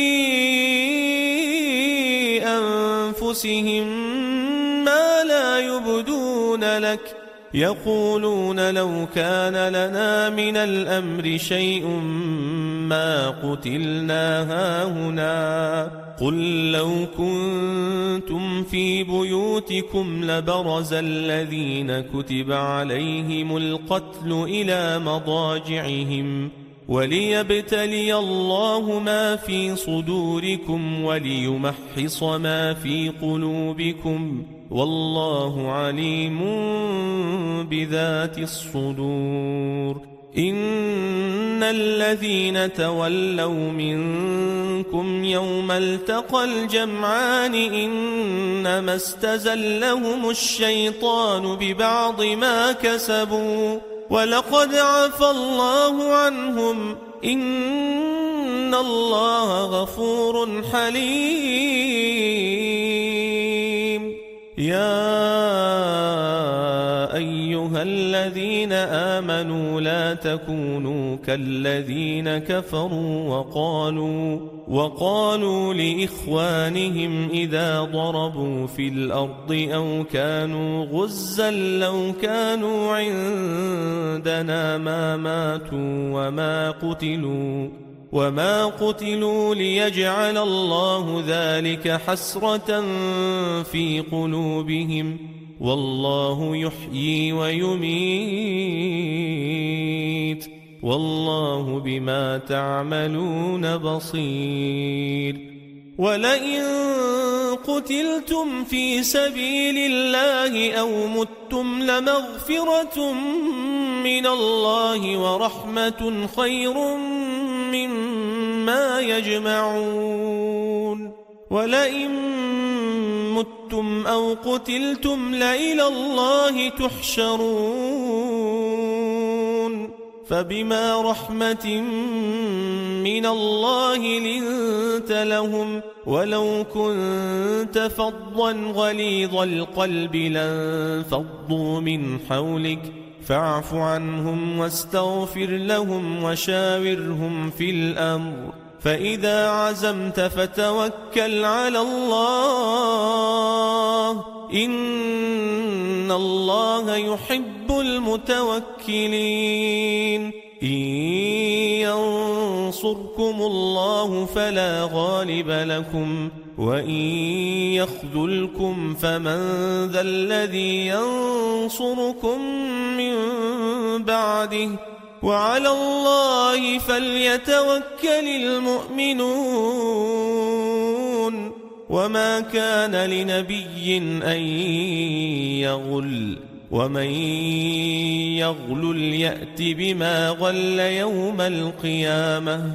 أنفسهم ما لا يبدون لك يقولون لو كان لنا من الأمر شيء ما قتلنا هاهنا قل لو كنتم في بيوتكم لبرز الذين كتب عليهم القتل إلى مضاجعهم وليبتلي الله ما في صدوركم وليمحص ما في قلوبكم والله عليم بذات الصدور إن الذين تولوا منكم يوم التقى الجمعان إنما استزلهم الشيطان ببعض ما كسبوا ولقد عفى الله عنهم إن الله غفور حليم يا أيها الذين آمنوا لا تكونوا كالذين كفروا وقالوا وقالوا لإخوانهم إذا ضربوا في الأرض أو كانوا غزا لو كانوا عندنا ما ماتوا وما قتلوا وما قتلوا ليجعل الله ذلك حسرة في قلوبهم والله يحيي ويميت والله بما تعملون بصير ولئن قتلتم في سبيل الله أو متم لمغفرة من الله ورحمة خير مما يجمعون ولئن متم أو قتلتم لإلى الله تحشرون فبما رحمة من الله لنت لهم ولو كنت فظا غليظ القلب لانفضوا من حولك فاعف عنهم واستغفر لهم وشاورهم في الأمر فإذا عزمت فتوكل على الله إن الله يحب المتوكلين إن ينصركم الله فلا غالب لكم وإن يخذلكم فمن ذا الذي ينصركم من بعده وعلى الله فليتوكل المؤمنون وما كان لنبي أن يغل ومن يغل يأت بما غل يوم القيامة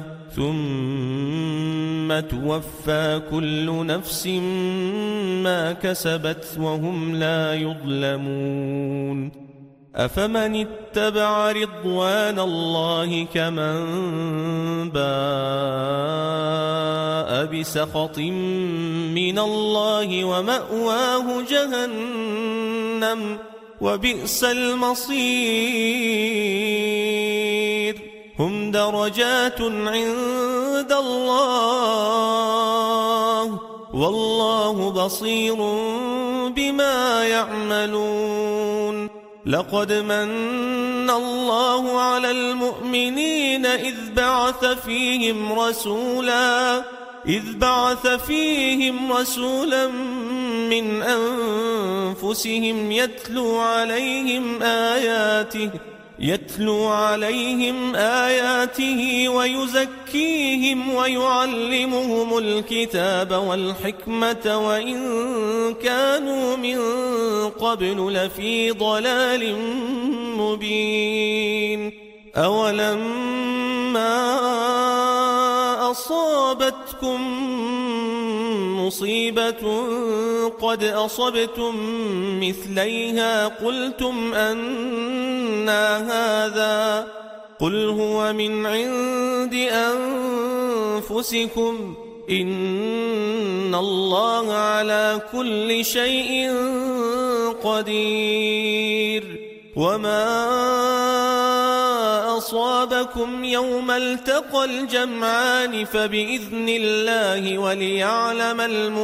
ثم توفى كل نفس ما كسبت وهم لا يظلمون أفمن اتبع رضوان الله كمن باء بسخط من الله ومأواه جهنم وبئس المصير هم درجات عند الله والله بصير بما يعملون لقد من الله على المؤمنين إذ بعث فيهم رسولا إذ بعث فيهم رسولا من أنفسهم يتلو عليهم آياته يتلو عليهم آياته ويزكيهم ويعلمهم الكتاب والحكمة وإن كانوا من قبل لفي ضلال مبين. أولما أصابتكم مصيبة قد أصبتم مثليها قلتم أنى هذا قل هو من عند أنفسكم إن الله على كل شيء قدير. وما أصابكم يوم التقى الجمعان فبإذن الله وليعلم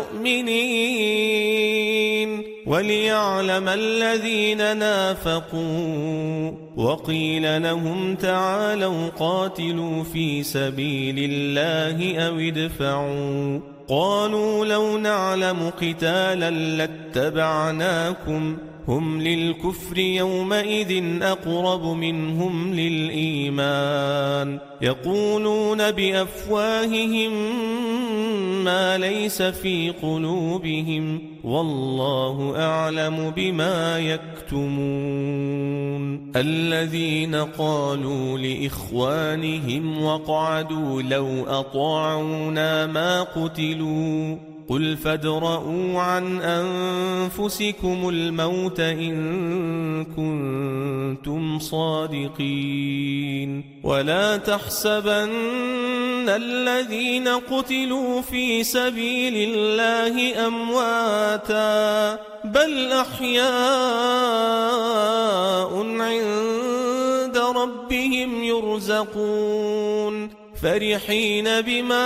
المؤمنين وليعلم الذين نافقوا. وقيل لهم تعالوا قاتلوا في سبيل الله أو ادفعوا قالوا لو نعلم قتالا لاتبعناكم هم للكفر يومئذ أقرب منهم للإيمان يقولون بأفواههم ما ليس في قلوبهم والله أعلم بما يكتمون. الذين قالوا لإخوانهم وقعدوا لو أطاعونا ما قتلوا قل فادرءوا عن أنفسكم الموت إن كنتم صادقين. ولا تحسبن الذين قتلوا في سبيل الله أمواتا بل أحياء عند ربهم يرزقون فرحين بما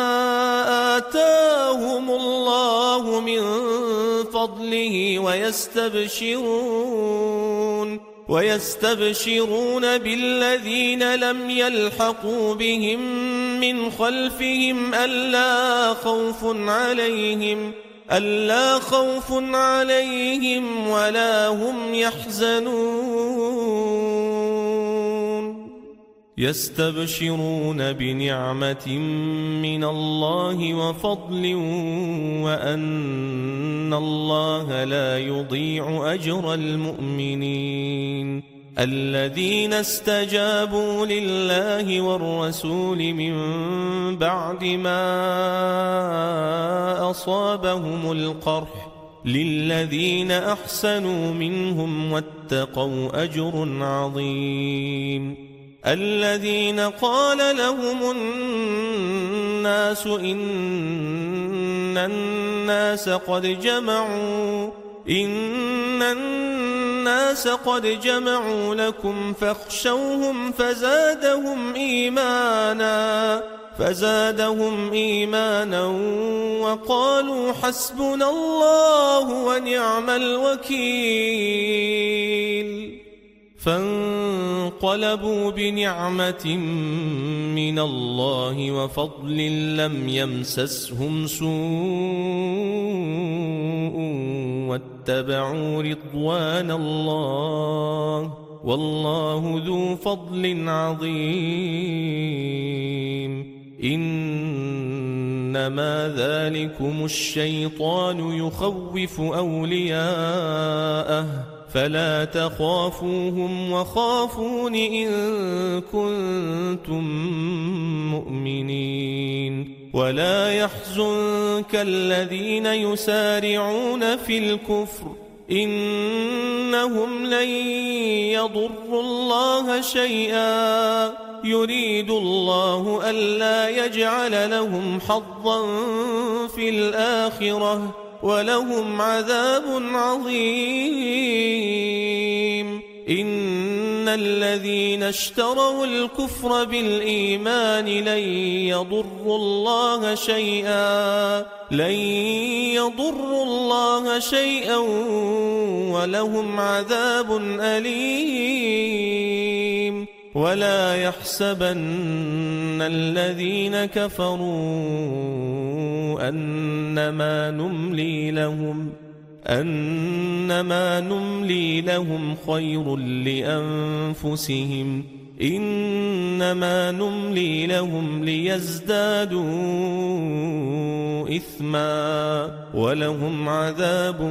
آتاهم الله من فضله ويستبشرون ويستبشرون بالذين لم يلحقوا بهم من خلفهم ألا خوف عليهم ألا خوف عليهم ولا هم يحزنون. يستبشرون بنعمة من الله وفضل وأن الله لا يضيع أجر المؤمنين. الذين استجابوا لله والرسول من بعد ما أصابهم القرح للذين أحسنوا منهم واتقوا أجر عظيم. الذين قال لهم الناس إن الناس قد جمعوا إن الناس قد جمعوا لكم فاخشوهم فزادهم إيمانا فزادهم إيمانا وقالوا حسبنا الله ونعم الوكيل. فانقلبوا بنعمة من الله وفضل لم يمسسهم سوء واتبعوا رضوان الله والله ذو فضل عظيم. إنما ذلكم الشيطان يخوف أولياءه فلا تخافوهم وخافون إن كنتم مؤمنين. ولا يحزنك الذين يسارعون في الكفر إنهم لن يضروا الله شيئا يريد الله ألا يجعل لهم حظا في الآخرة ولهم عذاب عظيم. إن الذين اشتروا الكفر بالإيمان لن يضروا الله شيئا لن يضروا الله شيئا ولهم عذاب أليم ولا يحسبن الذين كفروا أنما نملي لهم أنما نملي لهم خير لأنفسهم إنما نملي لهم ليزدادوا إثما ولهم عذاب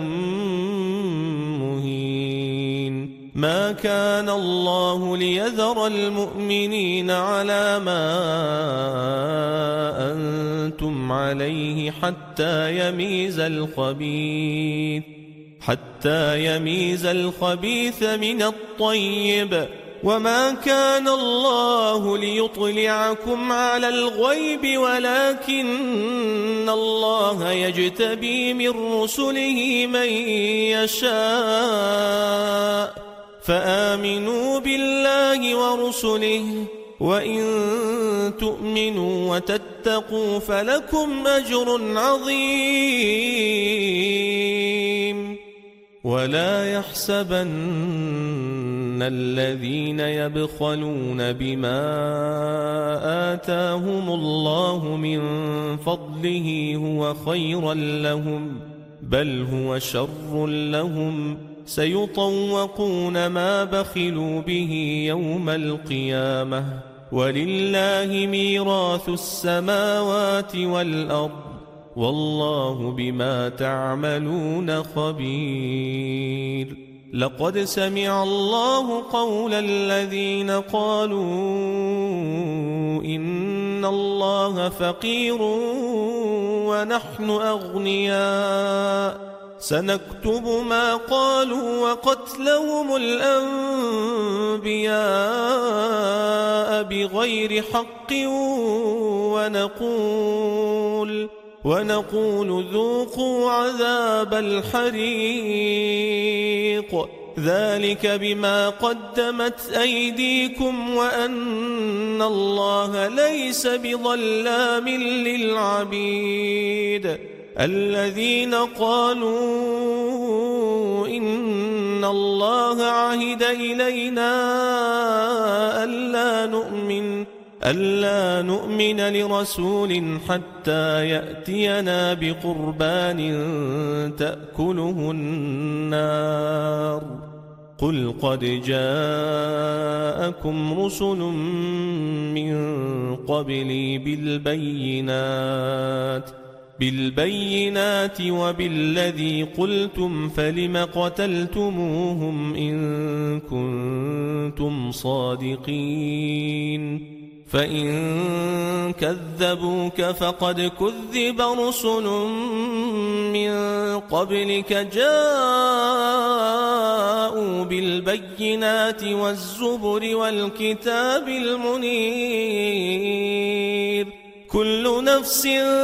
مهين ما كان الله ليذر المؤمنين على ما أنتم عليه حتى يميز الخبيث حتى يميز الخبيث من الطيب وما كان الله ليطلعكم على الغيب ولكن الله يجتبي من رسله من يشاء فآمنوا بالله ورسله وإن تؤمنوا وتتقوا فلكم أجر عظيم ولا يحسبن الذين يبخلون بما آتاهم الله من فضله هو خيرا لهم بل هو شر لهم سيطوقون ما بخلوا به يوم القيامة ولله ميراث السماوات والأرض والله بما تعملون خبير لقد سمع الله قول الذين قالوا إن الله فقير ونحن أغنياء سنكتب ما قالوا وقتلهم الأنبياء بغير حق ونقول ونقول ذوقوا عذاب الحريق ذلك بما قدمت أيديكم وأن الله ليس بظلام للعبيد الذين قالوا إن الله عهد إلينا ألا نؤمن ألا نؤمن لرسول حتى يأتينا بقربان تأكله النار قل قد جاءكم رسل من قبلي بالبينات بالبينات وبالذي قلتم فلم قتلتموهم إن كنتم صادقين فإن كذبوك فقد كذب رسل من قبلك جاءوا بالبينات والزبر والكتاب المنير كل نفس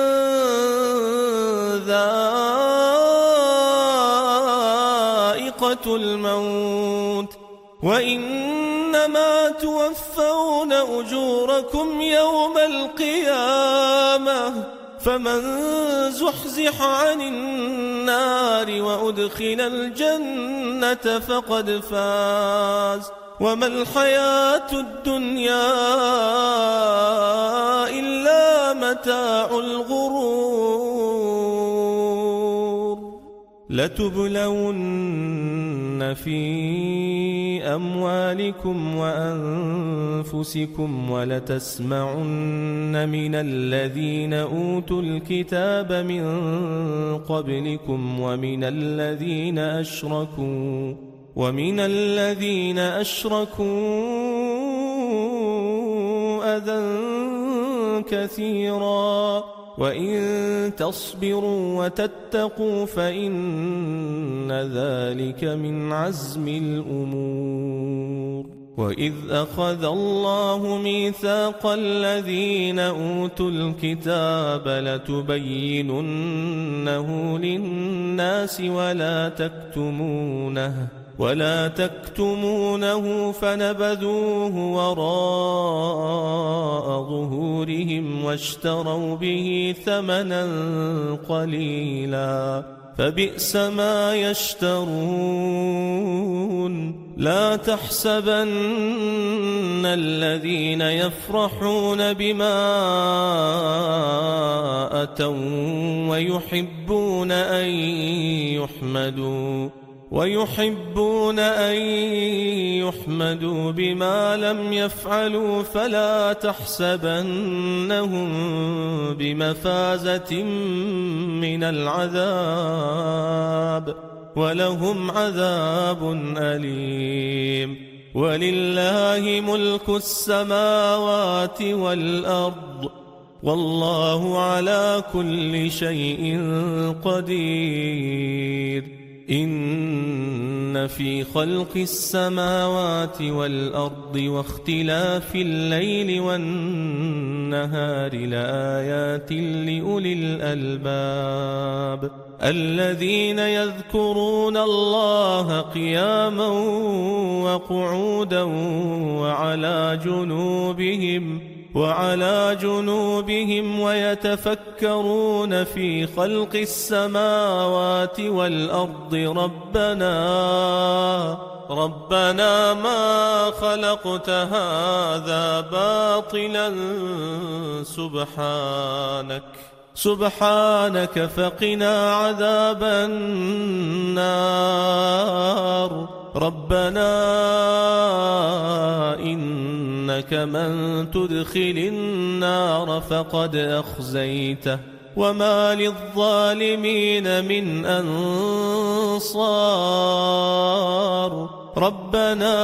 ذائقة الموت وإنما توفون أجوركم يوم القيامة فمن زحزح عن النار وأدخل الجنة فقد فاز وما الحياة الدنيا إلا متاع الغرور لتبلون في أموالكم وأنفسكم ولتسمعن من الذين أوتوا الكتاب من قبلكم ومن الذين أشركوا ومن الذين أشركوا أذى كثيرا وإن تصبروا وتتقوا فإن ذلك من عزم الأمور وإذ أخذ الله ميثاق الذين أوتوا الكتاب لتبيننه للناس ولا تكتمونه ولا تكتمونه فنبذوه وراء ظهورهم واشتروا به ثمنا قليلا فبئس ما يشترون لا تحسبن الذين يفرحون بما أتوا ويحبون أن يحمدوا ويحبون أن يحمدوا بما لم يفعلوا فلا تحسبنهم بمفازة من العذاب ولهم عذاب أليم ولله ملك السماوات والأرض والله على كل شيء قدير إن في خلق السماوات والأرض واختلاف الليل والنهار لآيات لأولي الألباب الذين يذكرون الله قياما وقعودا وعلى جنوبهم وعلى جنوبهم ويتفكرون في خلق السماوات والأرض ربنا ربنا ما خلقت هذا باطلا سبحانك سبحانك فقنا عذاب النار ربنا إنك من تدخل النار فقد أخزيته وما للظالمين من أنصار ربنا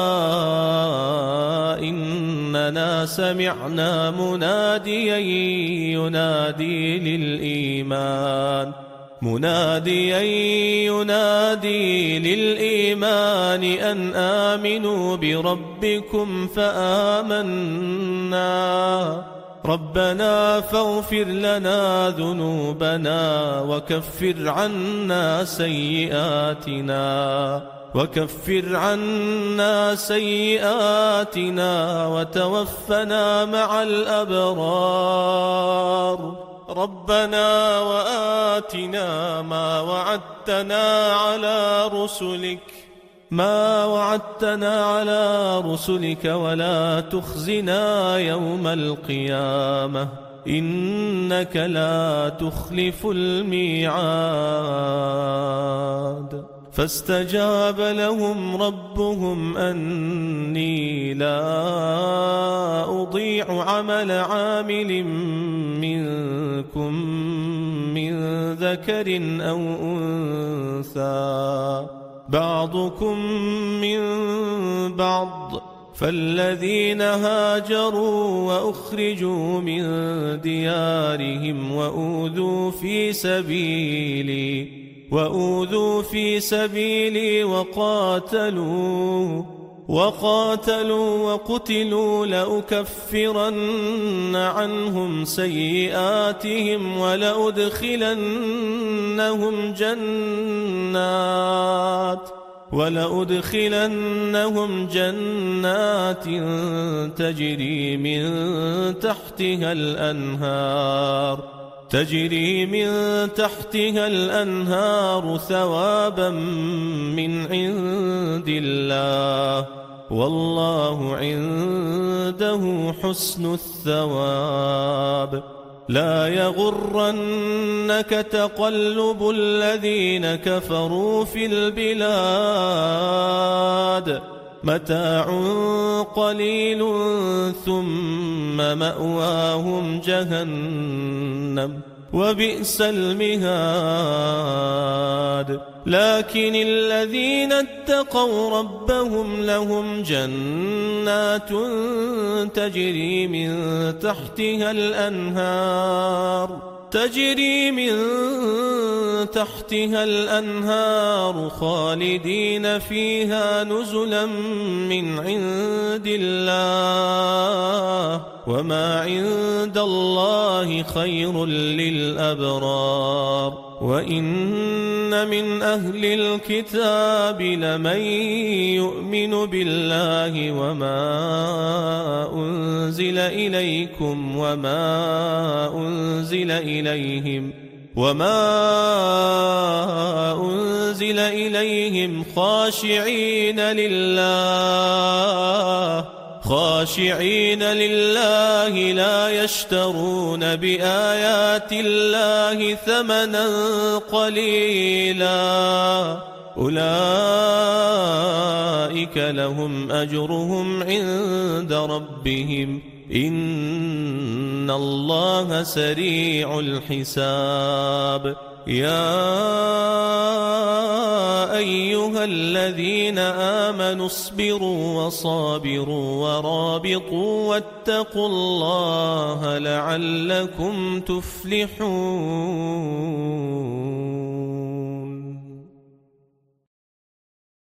إننا سمعنا مناديا ينادي للإيمان مناديا ينادي للإيمان أن آمنوا بربكم فآمنا ربنا فاغفر لنا ذنوبنا وكفر عنا سيئاتنا وكفر عنا سيئاتنا وتوفنا مع الأبرار ربنا وآتنا ما وعدتنا على رسلك ما وعدتنا على رسلك ولا تخزنا يوم القيامة إنك لا تخلف الميعاد فاستجاب لهم ربهم أني لا أضيع عمل عامل منكم من ذكر أو أنثى بعضكم من بعض فالذين هاجروا وأخرجوا من ديارهم وأوذوا في سبيلي وأوذوا في سبيلي وقاتلوا وقاتلوا وقتلوا لأكفرن عنهم سيئاتهم ولأدخلنهم جنات ولأدخلنهم جنات تجري من تحتها الأنهار تجري من تحتها الأنهار ثوابا من عند الله والله عنده حسن الثواب لا يغرنك تقلب الذين كفروا في البلاد متاع قليل ثم مأواهم جهنم وبئس المهاد لكن الذين اتقوا ربهم لهم جنات تجري من تحتها الأنهار تجري من تحتها الأنهار خالدين فيها نزلا من عند الله وما عند الله خير للأبرار وإن من أهل الكتاب لمن يؤمن بالله وما أنزل إليكم وما أنزل إليهم وما أنزل إليهم خاشعين لله خاشعين لله لا يشترون بآيات الله ثمنا قليلا أولئك لهم أجرهم عند ربهم إن الله سريع الحساب يا أيها الذين آمنوا اصبروا وصابروا ورابطوا واتقوا الله لعلكم تفلحون.